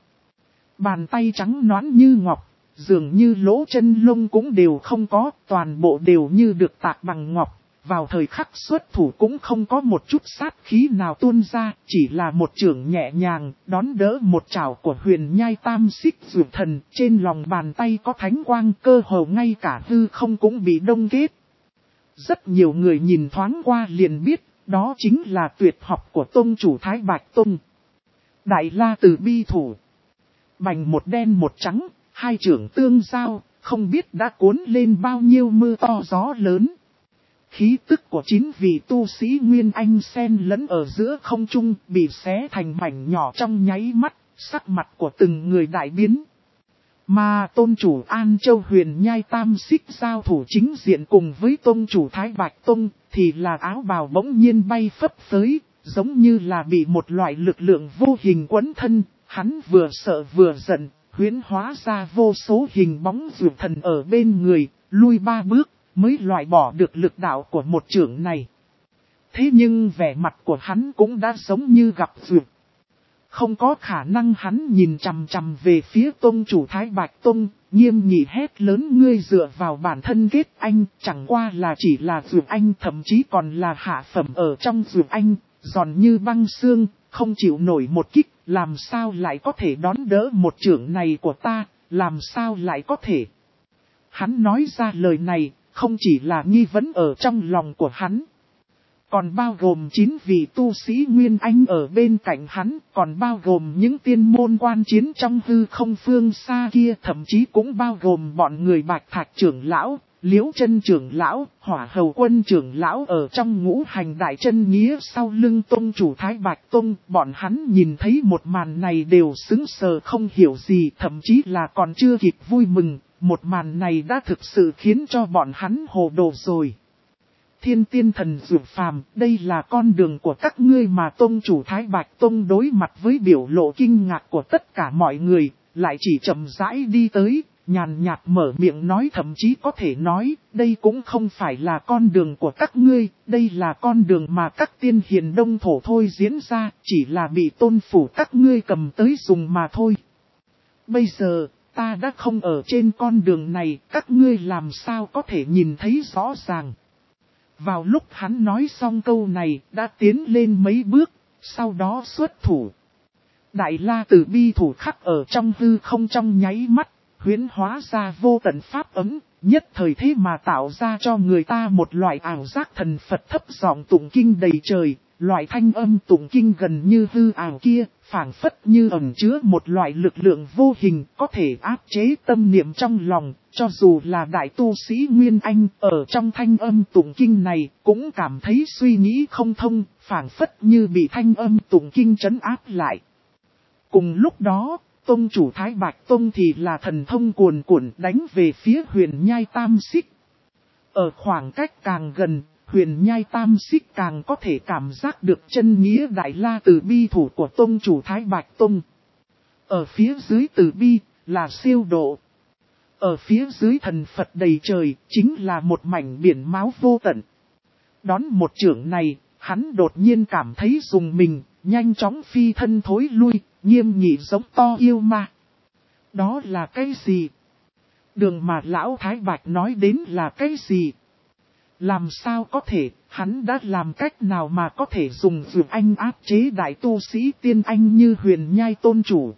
Speaker 1: Bàn tay trắng nõn như ngọc, dường như lỗ chân lông cũng đều không có, toàn bộ đều như được tạc bằng ngọc. Vào thời khắc xuất thủ cũng không có một chút sát khí nào tuôn ra, chỉ là một chưởng nhẹ nhàng, đón đỡ một chảo của Huyền Nhai Tam xích dược thần, trên lòng bàn tay có thánh quang, cơ hồ ngay cả hư không cũng bị đông kết. Rất nhiều người nhìn thoáng qua liền biết, đó chính là tuyệt học của tông chủ Thái Bạch Tông. Đại La Từ Bi thủ. Bành một đen một trắng, hai chưởng tương giao, không biết đã cuốn lên bao nhiêu mưa to gió lớn. Khí tức của chín vị tu sĩ Nguyên Anh xen lẫn ở giữa không trung bị xé thành mảnh nhỏ trong nháy mắt, sắc mặt của từng người đại biến. Mà tôn chủ An Châu Huyền Nhai Tam xích giao thủ chính diện cùng với tôn chủ Thái Bạch Tông thì là áo bào bỗng nhiên bay phấp phới, giống như là bị một loại lực lượng vô hình quấn thân, hắn vừa sợ vừa giận, huyễn hóa ra vô số hình bóng dược thần ở bên người, lui ba bước. Mới loại bỏ được lực đạo của một trưởng này. Thế nhưng vẻ mặt của hắn cũng đã giống như gặp duyệt. Không có khả năng hắn nhìn chằm chằm về phía tôn chủ Thái Bạch Tông, nghiêm nghị hét lớn ngươi dựa vào bản thân kết anh, chẳng qua là chỉ là duyệt anh thậm chí còn là hạ phẩm ở trong duyệt anh, giòn như băng xương, không chịu nổi một kích, làm sao lại có thể đón đỡ một trưởng này của ta, làm sao lại có thể. Hắn nói ra lời này. Không chỉ là nghi vấn ở trong lòng của hắn, còn bao gồm chín vị tu sĩ Nguyên Anh ở bên cạnh hắn, còn bao gồm những tiên môn quan chiến trong hư không phương xa kia, thậm chí cũng bao gồm bọn người Bạch Thạch trưởng lão, Liễu Chân trưởng lão, Hỏa Hầu Quân trưởng lão ở trong ngũ hành đại chân nghĩa sau lưng tông chủ Thái Bạch Tông, bọn hắn nhìn thấy một màn này đều sững sờ không hiểu gì, thậm chí là còn chưa kịp vui mừng. Một màn này đã thực sự khiến cho bọn hắn hồ đồ rồi. Thiên tiên thần dược phàm, đây là con đường của các ngươi mà tông chủ Thái Bạch Tông đối mặt với biểu lộ kinh ngạc của tất cả mọi người, lại chỉ chậm rãi đi tới, nhàn nhạt mở miệng nói thậm chí có thể nói, đây cũng không phải là con đường của các ngươi, đây là con đường mà các tiên hiền đông thổ thôi diễn ra, chỉ là bị tôn phủ các ngươi cầm tới dùng mà thôi. Bây giờ, ta đã không ở trên con đường này, các ngươi làm sao có thể nhìn thấy rõ ràng. Vào lúc hắn nói xong câu này, đã tiến lên mấy bước, sau đó xuất thủ. Đại La Từ Bi thủ khắc ở trong hư không trong nháy mắt, huyễn hóa ra vô tận pháp ấm, nhất thời thế mà tạo ra cho người ta một loại ảo giác thần Phật thấp giọng tụng kinh đầy trời, loại thanh âm tụng kinh gần như hư ảo kia, phảng phất như ẩn chứa một loại lực lượng vô hình có thể áp chế tâm niệm trong lòng, cho dù là đại tu sĩ Nguyên Anh ở trong thanh âm tụng kinh này cũng cảm thấy suy nghĩ không thông, phảng phất như bị thanh âm tụng kinh trấn áp lại. Cùng lúc đó, tông chủ Thái Bạch Tông thì là thần thông cuồn cuộn đánh về phía Huyền Nhai Tam Xích. Ở khoảng cách càng gần, Huyền Nhai Tam Xích càng có thể cảm giác được chân nghĩa đại la từ bi thủ của tông chủ Thái Bạch Tông. Ở phía dưới từ bi là siêu độ. Ở phía dưới thần Phật đầy trời chính là một mảnh biển máu vô tận. Đón một chưởng này, hắn đột nhiên cảm thấy dùng mình, nhanh chóng phi thân thối lui, nghiêm nghị giống to yêu ma. Đó là cái gì? Đường mà lão Thái Bạch nói đến là cái gì? Làm sao có thể, hắn đã làm cách nào mà có thể dùng dược anh áp chế đại tu sĩ tiên anh như Huyền Nhai tôn chủ?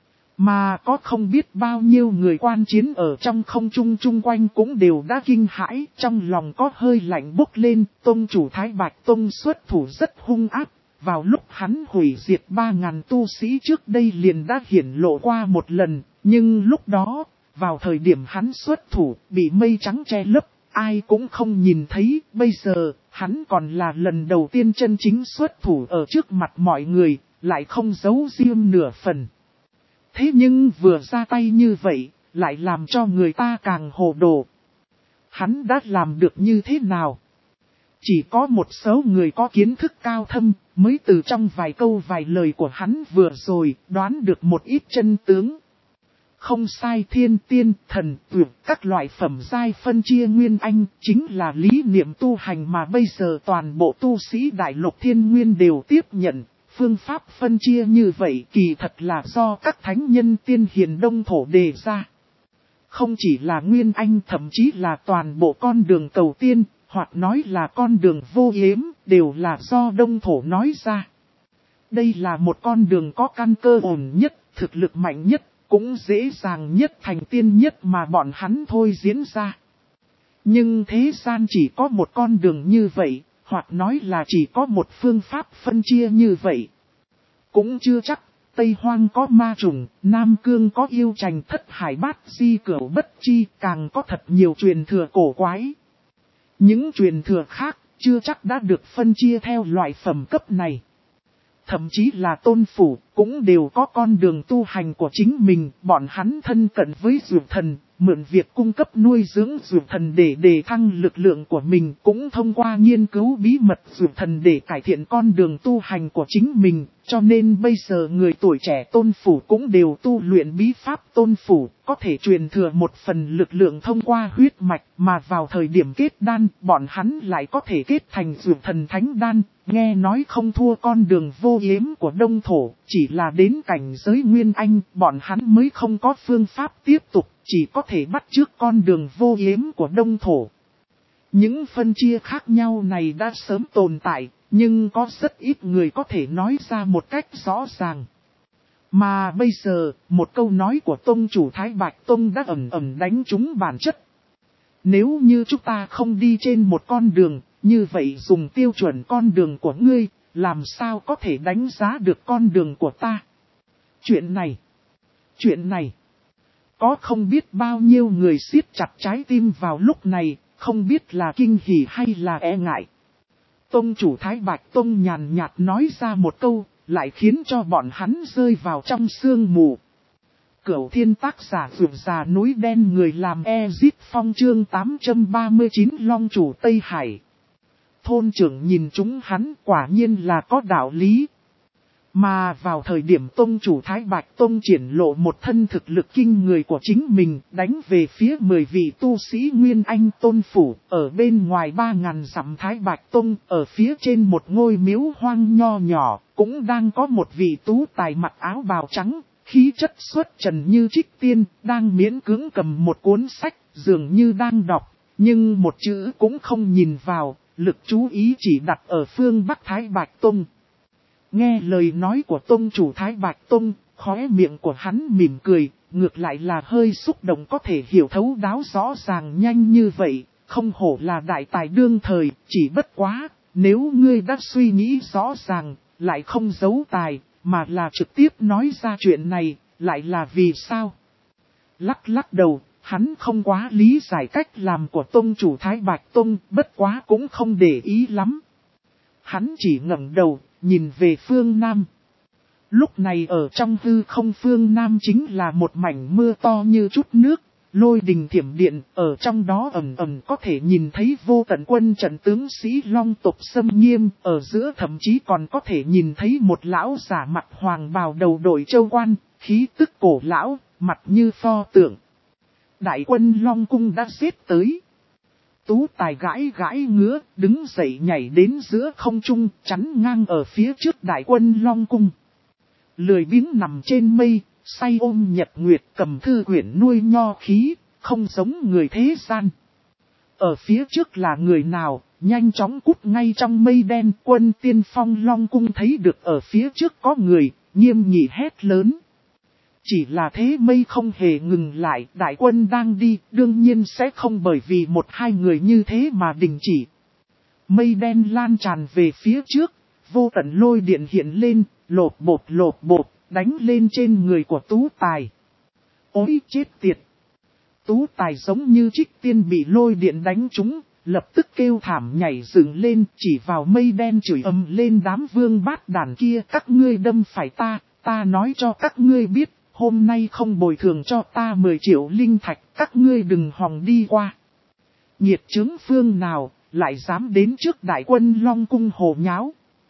Speaker 1: Mà có không biết bao nhiêu người quan chiến ở trong không trung chung quanh cũng đều đã kinh hãi, trong lòng có hơi lạnh bốc lên, tôn chủ Thái Bạch Tông xuất thủ rất hung ác. Vào lúc hắn hủy diệt ba ngàn tu sĩ trước đây liền đã hiển lộ qua một lần, nhưng lúc đó, vào thời điểm hắn xuất thủ, bị mây trắng che lấp, ai cũng không nhìn thấy, bây giờ, hắn còn là lần đầu tiên chân chính xuất thủ ở trước mặt mọi người, lại không giấu riêng nửa phần. Thế nhưng vừa ra tay như vậy, lại làm cho người ta càng hồ đồ. Hắn đã làm được như thế nào? Chỉ có một số người có kiến thức cao thâm, mới từ trong vài câu vài lời của hắn vừa rồi, đoán được một ít chân tướng. Không sai, thiên tiên, thần, tuyệt, các loại phẩm giai phân chia nguyên anh, chính là lý niệm tu hành mà bây giờ toàn bộ tu sĩ đại lục thiên nguyên đều tiếp nhận. Phương pháp phân chia như vậy kỳ thật là do các thánh nhân tiên hiền đông thổ đề ra. Không chỉ là nguyên anh, thậm chí là toàn bộ con đường cầu tiên, hoặc nói là con đường vô yếm, đều là do đông thổ nói ra. Đây là một con đường có căn cơ ổn nhất, thực lực mạnh nhất, cũng dễ dàng nhất thành tiên nhất mà bọn hắn thôi diễn ra. Nhưng thế gian chỉ có một con đường như vậy, hoặc nói là chỉ có một phương pháp phân chia như vậy. Cũng chưa chắc, Tây Hoang có ma trùng, Nam Cương có yêu trành, Thất Hải Bát Di Cửu Bất Chi, càng có thật nhiều truyền thừa cổ quái. Những truyền thừa khác, chưa chắc đã được phân chia theo loại phẩm cấp này. Thậm chí là tôn phủ, cũng đều có con đường tu hành của chính mình, bọn hắn thân cận với dược thần, mượn việc cung cấp nuôi dưỡng dược thần để đề thăng lực lượng của mình, cũng thông qua nghiên cứu bí mật dược thần để cải thiện con đường tu hành của chính mình, cho nên bây giờ người tuổi trẻ tôn phủ cũng đều tu luyện bí pháp tôn phủ, có thể truyền thừa một phần lực lượng thông qua huyết mạch, mà vào thời điểm kết đan, bọn hắn lại có thể kết thành dược thần thánh đan. Nghe nói không thua con đường vô yếm của đông thổ, chỉ là đến cảnh giới nguyên anh, bọn hắn mới không có phương pháp tiếp tục, chỉ có thể bắt chước con đường vô yếm của đông thổ. Những phân chia khác nhau này đã sớm tồn tại, nhưng có rất ít người có thể nói ra một cách rõ ràng. Mà bây giờ, một câu nói của tông chủ Thái Bạch Tông đã ẩn ẩn đánh trúng bản chất. Nếu như chúng ta không đi trên một con đường, như vậy dùng tiêu chuẩn con đường của ngươi, làm sao có thể đánh giá được con đường của ta? Chuyện này, chuyện này, có không biết bao nhiêu người siết chặt trái tim vào lúc này, không biết là kinh hỉ hay là e ngại. Tông chủ Thái Bạch Tông nhàn nhạt nói ra một câu, lại khiến cho bọn hắn rơi vào trong sương mù. Cửu Thiên tác giả vượt già núi đen người làm Ezip Phong chương tám trăm ba mươi chín Long chủ Tây Hải. Thôn trưởng nhìn chúng hắn quả nhiên là có đạo lý. Mà vào thời điểm tông chủ Thái Bạch Tông triển lộ một thân thực lực kinh người của chính mình, đánh về phía mười vị tu sĩ Nguyên Anh tôn phủ, ở bên ngoài ba ngàn dặm Thái Bạch Tông, ở phía trên một ngôi miếu hoang nho nhỏ, cũng đang có một vị tú tài mặc áo bào trắng, khí chất xuất trần như trích tiên, đang miễn cưỡng cầm một cuốn sách, dường như đang đọc, nhưng một chữ cũng không nhìn vào, lực chú ý chỉ đặt ở phương Bắc Thái Bạch Tông. Nghe lời nói của tông chủ Thái Bạch Tông, khóe miệng của hắn mỉm cười, ngược lại là hơi xúc động có thể hiểu thấu đáo rõ ràng nhanh như vậy, không hổ là đại tài đương thời, chỉ bất quá, nếu ngươi đã suy nghĩ rõ ràng, lại không giấu tài, mà là trực tiếp nói ra chuyện này, lại là vì sao? Lắc lắc đầu, hắn không quá lý giải cách làm của tông chủ Thái Bạch Tông, bất quá cũng không để ý lắm. Hắn chỉ ngẩng đầu, nhìn về phương Nam. Lúc này ở trong hư không phương Nam chính là một mảnh mưa to như chút nước, lôi đình thiểm điện, ở trong đó ẩn ẩn có thể nhìn thấy vô tận quân trận tướng sĩ long tộc xâm nghiêm, ở giữa thậm chí còn có thể nhìn thấy một lão giả mặt hoàng bào đầu đội châu quan, khí tức cổ lão, mặt như pho tượng. Đại quân Long Cung đã giết tới. Tú Tài gãi gãi ngứa, đứng dậy nhảy đến giữa không trung, chắn ngang ở phía trước đại quân Long Cung. Lười biếng nằm trên mây, say ôm nhật nguyệt cầm thư quyển nuôi nho khí, không giống người thế gian. Ở phía trước là người nào, nhanh chóng cút ngay trong mây đen. Quân tiên phong Long Cung thấy được ở phía trước có người, nghiêm nghị hét lớn. Chỉ là thế mây không hề ngừng lại, đại quân đang đi, đương nhiên sẽ không bởi vì một hai người như thế mà đình chỉ. Mây đen lan tràn về phía trước, vô tận lôi điện hiện lên, lột bột lột bột, đánh lên trên người của Tú Tài. Ôi chết tiệt! Tú Tài giống như trích tiên bị lôi điện đánh trúng, lập tức kêu thảm nhảy dựng lên, chỉ vào mây đen chửi ầm lên đám vương bát đàn kia. Các ngươi đâm phải ta, ta nói cho các ngươi biết. Hôm nay không bồi thường cho ta mười triệu linh thạch, các ngươi đừng hòng đi qua. Nhiệt chứng phương nào, lại dám đến trước đại quân Long Cung hồ nháo.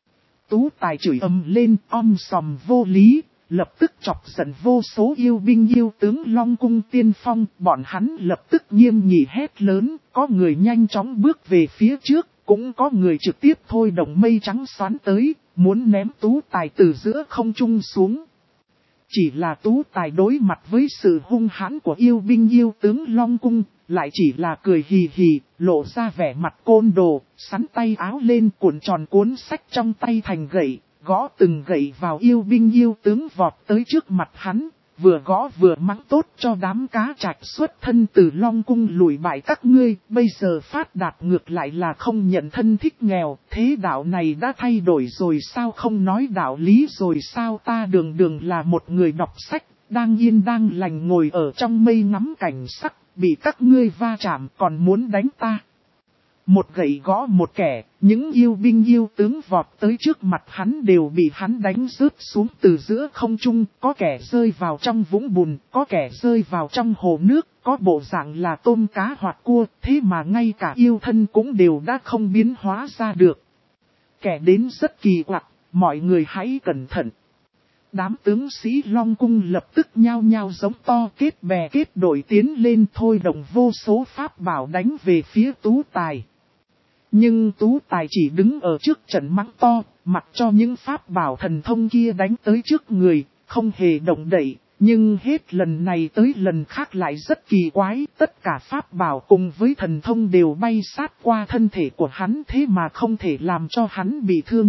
Speaker 1: Tú Tài chửi ầm lên, om sòm vô lý, lập tức chọc giận vô số yêu binh yêu tướng Long Cung tiên phong. Bọn hắn lập tức nghiêm nghị hét lớn, có người nhanh chóng bước về phía trước, cũng có người trực tiếp thôi động mây trắng xoắn tới, muốn ném Tú Tài từ giữa không trung xuống. Chỉ là Tú Tài đối mặt với sự hung hãn của yêu binh yêu tướng Long Cung, lại chỉ là cười hì hì, lộ ra vẻ mặt côn đồ, sắn tay áo lên cuộn tròn cuốn sách trong tay thành gậy, gõ từng gậy vào yêu binh yêu tướng vọt tới trước mặt hắn, vừa gõ vừa mắng tốt cho đám cá trạch xuất thân từ Long Cung lùi bại các ngươi, bây giờ phát đạt ngược lại là không nhận thân thích nghèo, thế đạo này đã thay đổi rồi sao, không nói đạo lý rồi sao, ta đường đường là một người đọc sách, đang yên đang lành ngồi ở trong mây ngắm cảnh sắc, bị các ngươi va chạm còn muốn đánh ta. Một gậy gõ một kẻ, những yêu binh yêu tướng vọt tới trước mặt hắn đều bị hắn đánh rớt xuống từ giữa không trung, có kẻ rơi vào trong vũng bùn, có kẻ rơi vào trong hồ nước, có bộ dạng là tôm cá hoặc cua, thế mà ngay cả yêu thân cũng đều đã không biến hóa ra được. Kẻ đến rất kỳ quặc, mọi người hãy cẩn thận. Đám tướng sĩ Long Cung lập tức nhao nhao giống to kết bè kết đội tiến lên thôi động vô số pháp bảo đánh về phía Tú Tài. Nhưng Tú Tài chỉ đứng ở trước trận mắng to, mặc cho những pháp bảo thần thông kia đánh tới trước người, không hề động đậy. Nhưng hết lần này tới lần khác lại rất kỳ quái, tất cả pháp bảo cùng với thần thông đều bay sát qua thân thể của hắn thế mà không thể làm cho hắn bị thương.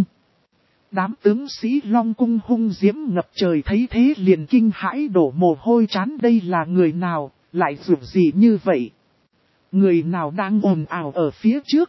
Speaker 1: Đám tướng sĩ Long Cung hung diễm ngập trời thấy thế liền kinh hãi đổ mồ hôi trán, đây là người nào, lại dù gì như vậy? Người nào đang ồn ào ở phía trước?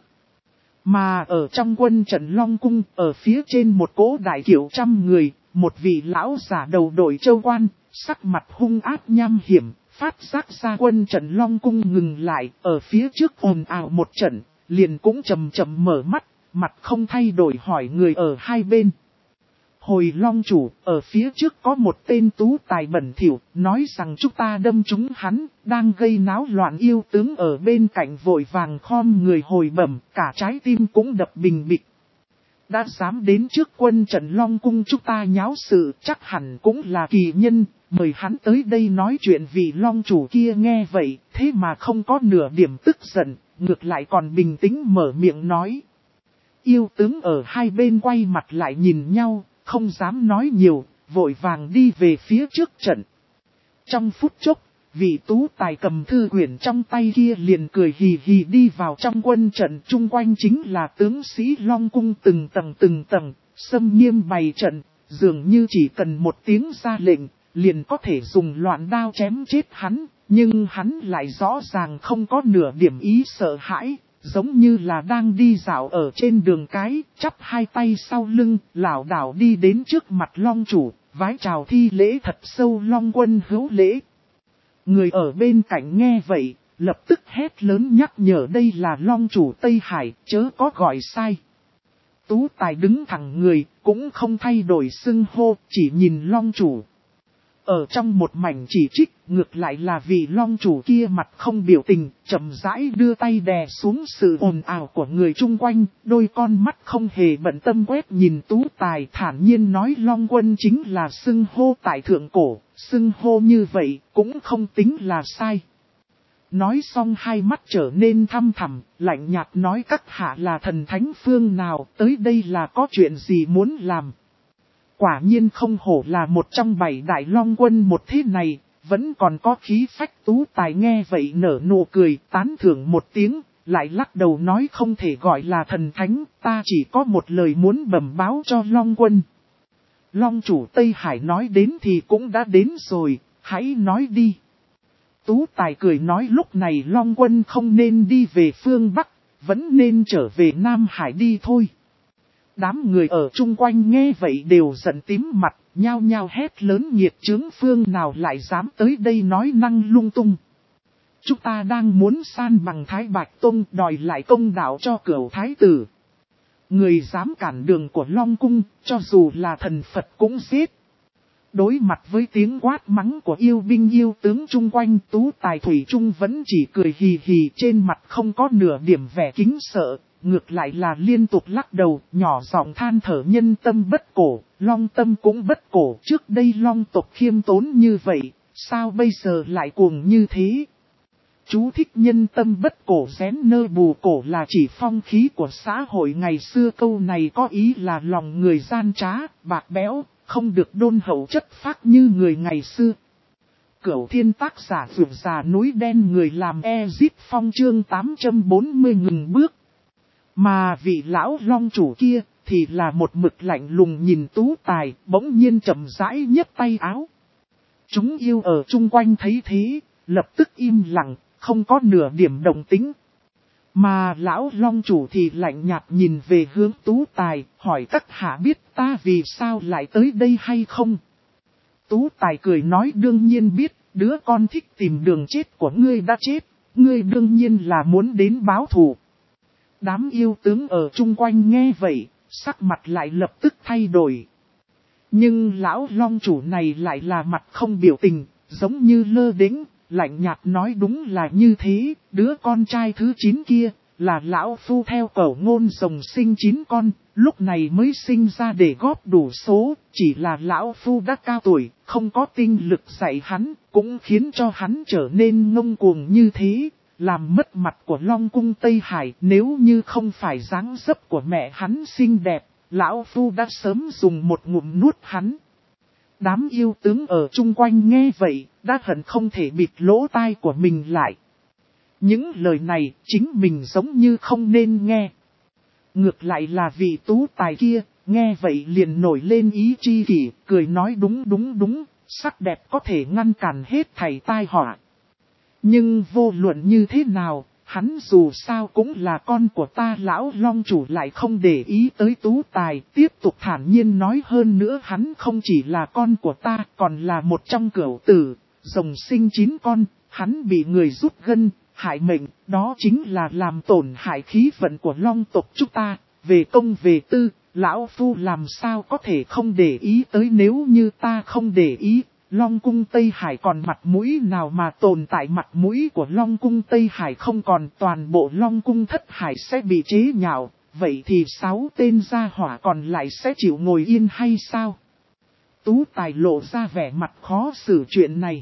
Speaker 1: Mà ở trong quân trận Long Cung, ở phía trên một cỗ đại kiệu trăm người, một vị lão giả đầu đội châu quan, sắc mặt hung ác nham hiểm, phát giác ra quân trận Long Cung ngừng lại, ở phía trước ồn ào một trận, liền cũng chậm chậm mở mắt, mặt không thay đổi hỏi người ở hai bên. Hồi Long chủ, ở phía trước có một tên Tú Tài bẩn thỉu, nói rằng chúng ta đâm trúng hắn, đang gây náo loạn. Yêu tướng ở bên cạnh vội vàng khom người hồi bẩm, cả trái tim cũng đập bình bịch. Đã dám đến trước quân trận Long Cung chúng ta nháo sự, chắc hẳn cũng là kỳ nhân, mời hắn tới đây nói chuyện. Vị Long chủ kia nghe vậy, thế mà không có nửa điểm tức giận, ngược lại còn bình tĩnh mở miệng nói. Yêu tướng ở hai bên quay mặt lại nhìn nhau, không dám nói nhiều, vội vàng đi về phía trước trận. Trong phút chốc, vị Tú Tài cầm thư quyển trong tay kia liền cười hì hì đi vào trong quân trận, chung quanh chính là tướng sĩ Long Cung từng tầng từng tầng, xâm nghiêm bày trận, dường như chỉ cần một tiếng ra lệnh, liền có thể dùng loạn đao chém chết hắn, nhưng hắn lại rõ ràng không có nửa điểm ý sợ hãi, giống như là đang đi dạo ở trên đường cái, chắp hai tay sau lưng, lảo đảo đi đến trước mặt Long chủ, vái chào thi lễ thật sâu. Long Quân hữu lễ. Người ở bên cạnh nghe vậy, lập tức hét lớn nhắc nhở đây là Long chủ Tây Hải, chớ có gọi sai. Tú Tài đứng thẳng người, cũng không thay đổi xưng hô, chỉ nhìn Long chủ. Ở trong một mảnh chỉ trích, ngược lại là vị Long chủ kia mặt không biểu tình, chậm rãi đưa tay đè xuống sự ồn ào của người chung quanh, đôi con mắt không hề bận tâm quét nhìn Tú Tài, thản nhiên nói Long Quân chính là xưng hô tại thượng cổ, xưng hô như vậy cũng không tính là sai. Nói xong hai mắt trở nên thăm thẳm, lạnh nhạt nói các hạ là thần thánh phương nào, tới đây là có chuyện gì muốn làm. Quả nhiên không hổ là một trong bảy đại Long Quân một thế này, vẫn còn có khí phách. Tú Tài nghe vậy nở nụ cười, tán thưởng một tiếng, lại lắc đầu nói không thể gọi là thần thánh, ta chỉ có một lời muốn bẩm báo cho Long Quân. Long chủ Tây Hải nói đến thì cũng đã đến rồi, hãy nói đi. Tú Tài cười nói lúc này Long Quân không nên đi về phương Bắc, vẫn nên trở về Nam Hải đi thôi. Đám người ở chung quanh nghe vậy đều giận tím mặt, nhao nhao hét lớn nhiệt chướng phương nào lại dám tới đây nói năng lung tung. Chúng ta đang muốn san bằng Thái Bạch Tông đòi lại công đạo cho Cửu Thái Tử. Người dám cản đường của Long Cung, cho dù là thần Phật cũng giết. Đối mặt với tiếng quát mắng của yêu binh yêu tướng chung quanh, Tú Tài thủy chung vẫn chỉ cười hì hì, trên mặt không có nửa điểm vẻ kính sợ. Ngược lại là liên tục lắc đầu, nhỏ giọng than thở nhân tâm bất cổ, Long tâm cũng bất cổ. Trước đây Long tộc khiêm tốn như vậy, sao bây giờ lại cuồng như thế? Chú thích nhân tâm bất cổ rén nơ bù cổ là chỉ phong khí của xã hội ngày xưa, câu này có ý là lòng người gian trá, bạc bẽo, không được đôn hậu chất phác như người ngày xưa. Cửu Thiên tác giả vượt già núi đen người làm Ezip Phong chương tám trăm bốn mươi ngừng bước. Mà vị lão Long chủ kia thì là một mực lạnh lùng nhìn Tú Tài, bỗng nhiên chậm rãi nhấc tay áo. Chúng yêu ở chung quanh thấy thế, lập tức im lặng, không có nửa điểm đồng tính. Mà lão Long chủ thì lạnh nhạt nhìn về hướng Tú Tài, hỏi các hạ biết ta vì sao lại tới đây hay không? Tú Tài cười nói đương nhiên biết, đứa con thích tìm đường chết của ngươi đã chết, ngươi đương nhiên là muốn đến báo thù. Đám yêu tướng ở chung quanh nghe vậy, sắc mặt lại lập tức thay đổi. Nhưng lão Long chủ này lại là mặt không biểu tình, giống như lơ đễnh, lạnh nhạt nói đúng là như thế, đứa con trai thứ chín kia, là lão phu theo cẩu ngôn rồng sinh chín con, lúc này mới sinh ra để góp đủ số, chỉ là lão phu đã cao tuổi, không có tinh lực dạy hắn, cũng khiến cho hắn trở nên ngông cuồng như thế. Làm mất mặt của Long cung Tây Hải, nếu như không phải dáng dấp của mẹ hắn xinh đẹp, lão phu đã sớm dùng một ngụm nuốt hắn. Đám yêu tướng ở chung quanh nghe vậy, đã hận không thể bịt lỗ tai của mình lại. Những lời này chính mình giống như không nên nghe. Ngược lại là vị Tú Tài kia, nghe vậy liền nổi lên ý chi kỷ, cười nói đúng đúng đúng, sắc đẹp có thể ngăn cản hết thảy tai họa. Nhưng vô luận như thế nào, hắn dù sao cũng là con của ta. Lão Long chủ lại không để ý tới Tú Tài, tiếp tục thản nhiên nói hơn nữa hắn không chỉ là con của ta, còn là một trong cửu tử, rồng sinh chín con, hắn bị người rút gân, hại mệnh, đó chính là làm tổn hại khí vận của Long tộc chúng ta, về công về tư, lão phu làm sao có thể không để ý tới. Nếu như ta không để ý, Long cung Tây Hải còn mặt mũi nào mà tồn tại? Mặt mũi của Long cung Tây Hải không còn, toàn bộ Long cung Thất Hải sẽ bị chế nhạo, vậy thì sáu tên gia hỏa còn lại sẽ chịu ngồi yên hay sao? Tú Tài lộ ra vẻ mặt khó xử chuyện này.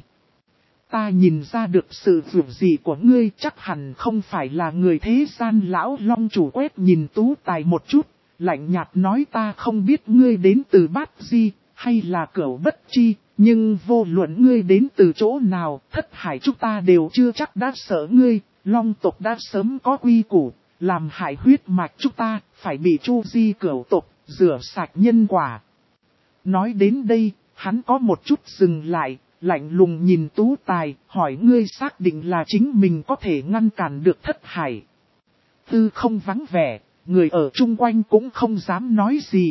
Speaker 1: Ta nhìn ra được sự vượt gì của ngươi, chắc hẳn không phải là người thế gian. Lão Long chủ quét nhìn Tú Tài một chút, lạnh nhạt nói ta không biết ngươi đến từ Bát Di, hay là Cửu Bất Chi. Nhưng vô luận ngươi đến từ chỗ nào, Thất Hải chúng ta đều chưa chắc đã sợ ngươi. Long tộc đã sớm có quy củ, làm hại huyết mạch chúng ta, phải bị chu di cửu tộc. rửa sạch nhân quả. Nói đến đây, hắn có một chút dừng lại, lạnh lùng nhìn Tú Tài, hỏi ngươi xác định là chính mình có thể ngăn cản được Thất Hải. Tư không vắng vẻ, người ở chung quanh cũng không dám nói gì.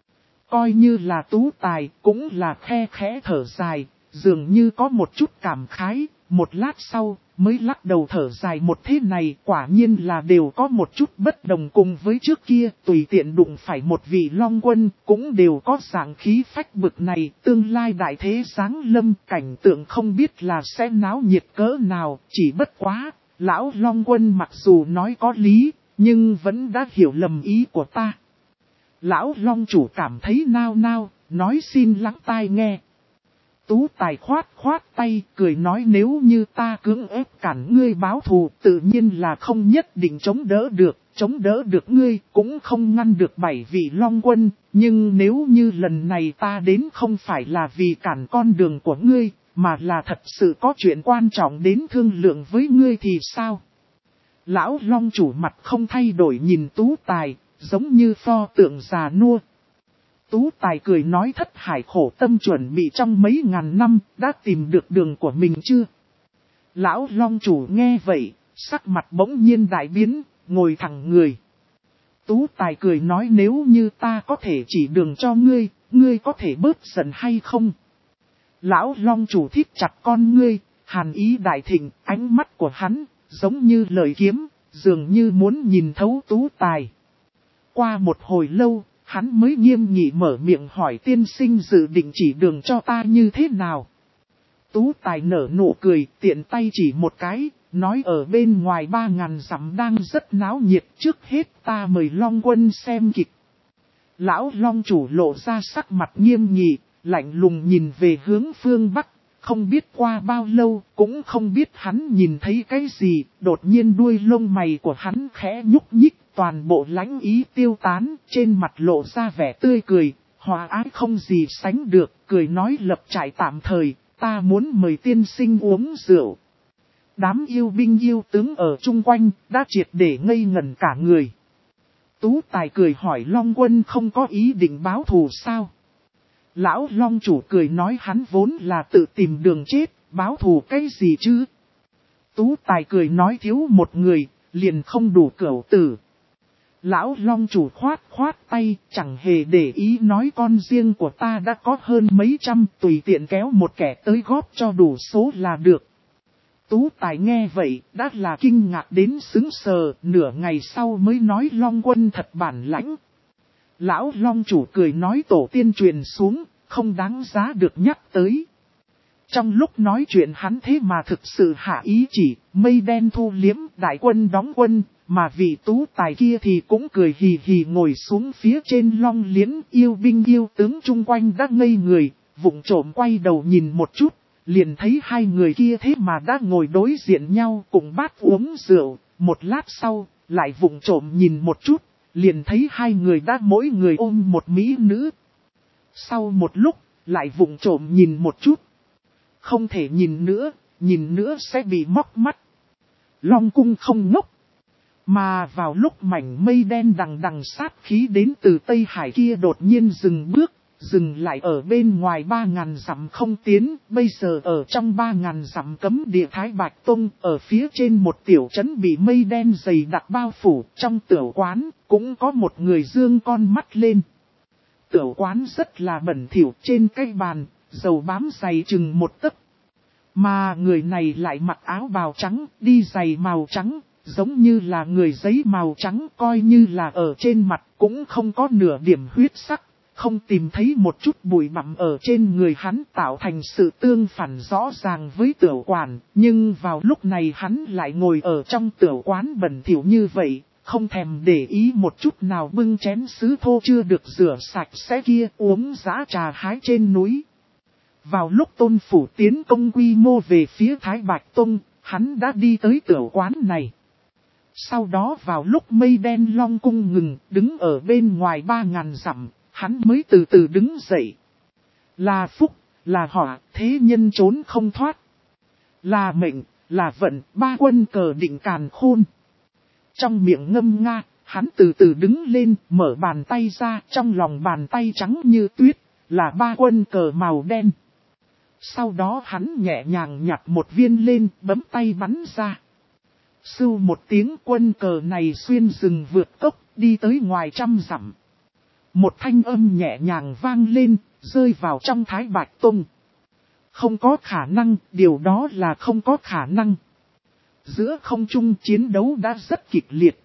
Speaker 1: Coi như là Tú Tài, cũng là khe khẽ thở dài, dường như có một chút cảm khái, một lát sau, mới lắc đầu thở dài một thế này, quả nhiên là đều có một chút bất đồng cùng với trước kia, tùy tiện đụng phải một vị long quân, cũng đều có dạng khí phách bực này, tương lai đại thế giáng lâm, cảnh tượng không biết là sẽ náo nhiệt cỡ nào, chỉ bất quá, lão long quân mặc dù nói có lý, nhưng vẫn đã hiểu lầm ý của ta. Lão long chủ cảm thấy nao nao, nói xin lắng tai nghe. Tú Tài khoát khoát tay, cười nói nếu như ta cưỡng ép cản ngươi báo thù, tự nhiên là không nhất định chống đỡ được, chống đỡ được ngươi, cũng không ngăn được bảy vị long quân, nhưng nếu như lần này ta đến không phải là vì cản con đường của ngươi, mà là thật sự có chuyện quan trọng đến thương lượng với ngươi thì sao? Lão long chủ mặt không thay đổi nhìn Tú Tài, giống như pho tượng già nua. Tú Tài cười nói Thất Hải khổ tâm chuẩn bị trong mấy ngàn năm, đã tìm được đường của mình chưa? Lão long chủ nghe vậy, sắc mặt bỗng nhiên đại biến, ngồi thẳng người. Tú Tài cười nói nếu như ta có thể chỉ đường cho ngươi, ngươi có thể bớt giận hay không? Lão long chủ thít chặt con ngươi, hàn ý đại thịnh, ánh mắt của hắn, giống như lời kiếm, dường như muốn nhìn thấu Tú Tài. Qua một hồi lâu, hắn mới nghiêm nghị mở miệng hỏi tiên sinh dự định chỉ đường cho ta như thế nào. Tú Tài nở nụ cười, tiện tay chỉ một cái, nói ở bên ngoài ba ngàn dặm đang rất náo nhiệt, trước hết ta mời Long Quân xem kịch. Lão Long chủ lộ ra sắc mặt nghiêm nghị, lạnh lùng nhìn về hướng phương Bắc, không biết qua bao lâu, cũng không biết hắn nhìn thấy cái gì, đột nhiên đuôi lông mày của hắn khẽ nhúc nhích. Toàn bộ lãnh ý tiêu tán, trên mặt lộ ra vẻ tươi cười, hòa ái không gì sánh được, cười nói lập trại tạm thời, ta muốn mời tiên sinh uống rượu. Đám yêu binh yêu tướng ở chung quanh, đã triệt để ngây ngẩn cả người. Tú Tài cười hỏi Long Quân không có ý định báo thù sao? Lão Long chủ cười nói hắn vốn là tự tìm đường chết, báo thù cái gì chứ? Tú Tài cười nói thiếu một người, liền không đủ cửu tử. Lão Long chủ khoát khoát tay, chẳng hề để ý nói con riêng của ta đã có hơn mấy trăm, tùy tiện kéo một kẻ tới góp cho đủ số là được. Tú Tài nghe vậy, đã là kinh ngạc đến sững sờ, nửa ngày sau mới nói Long Quân thật bản lãnh. Lão Long chủ cười nói tổ tiên truyền xuống, không đáng giá được nhắc tới. Trong lúc nói chuyện hắn thế mà thực sự hạ ý chỉ, mây đen thu liếm, đại quân đóng quân, mà vị Tú Tài kia thì cũng cười hì hì ngồi xuống phía trên long liễn, yêu binh yêu tướng chung quanh đã ngây người, vụng trộm quay đầu nhìn một chút, liền thấy hai người kia thế mà đã ngồi đối diện nhau cùng bát uống rượu, một lát sau, lại vụng trộm nhìn một chút, liền thấy hai người đã mỗi người ôm một mỹ nữ. Sau một lúc, lại vụng trộm nhìn một chút. Không thể nhìn nữa, nhìn nữa sẽ bị móc mắt. Long cung không ngốc. Mà vào lúc mảnh mây đen đằng đằng sát khí đến từ Tây Hải kia đột nhiên dừng bước, dừng lại ở bên ngoài ba ngàn dặm không tiến, bây giờ ở trong ba ngàn dặm cấm địa Thái Bạch Tông, ở phía trên một tiểu trấn bị mây đen dày đặc bao phủ, trong tiểu quán, cũng có một người dương con mắt lên. Tiểu quán rất là bẩn thỉu, trên cái bàn, dầu bám dày chừng một tấc. Mà người này lại mặc áo bào trắng, đi giày màu trắng, giống như là người giấy màu trắng, coi như là ở trên mặt cũng không có nửa điểm huyết sắc, không tìm thấy một chút bụi bặm ở trên người hắn tạo thành sự tương phản rõ ràng với tiểu quán, nhưng vào lúc này hắn lại ngồi ở trong tiểu quán bẩn thỉu như vậy, không thèm để ý một chút nào bưng chén sứ thô chưa được rửa sạch sẽ kia uống dã trà hái trên núi. Vào lúc Tôn Phủ tiến công quy mô về phía Thái Bạch Tông, hắn đã đi tới tiểu quán này. Sau đó vào lúc mây đen long cung ngừng, đứng ở bên ngoài ba ngàn dặm, hắn mới từ từ đứng dậy. Là phúc, là họa, thế nhân trốn không thoát. Là mệnh, là vận, ba quân cờ định càn khôn. Trong miệng ngâm nga, Hắn từ từ đứng lên, mở bàn tay ra, trong lòng bàn tay trắng như tuyết, là ba quân cờ màu đen. Sau đó hắn nhẹ nhàng nhặt một viên lên, bấm tay bắn ra. Sưu một tiếng, quân cờ này xuyên rừng vượt cốc, đi tới ngoài trăm dặm. Một thanh âm nhẹ nhàng vang lên, rơi vào trong Thái Bạch Tông. Không có khả năng, điều đó là không có khả năng. Giữa không trung chiến đấu đã rất kịch liệt.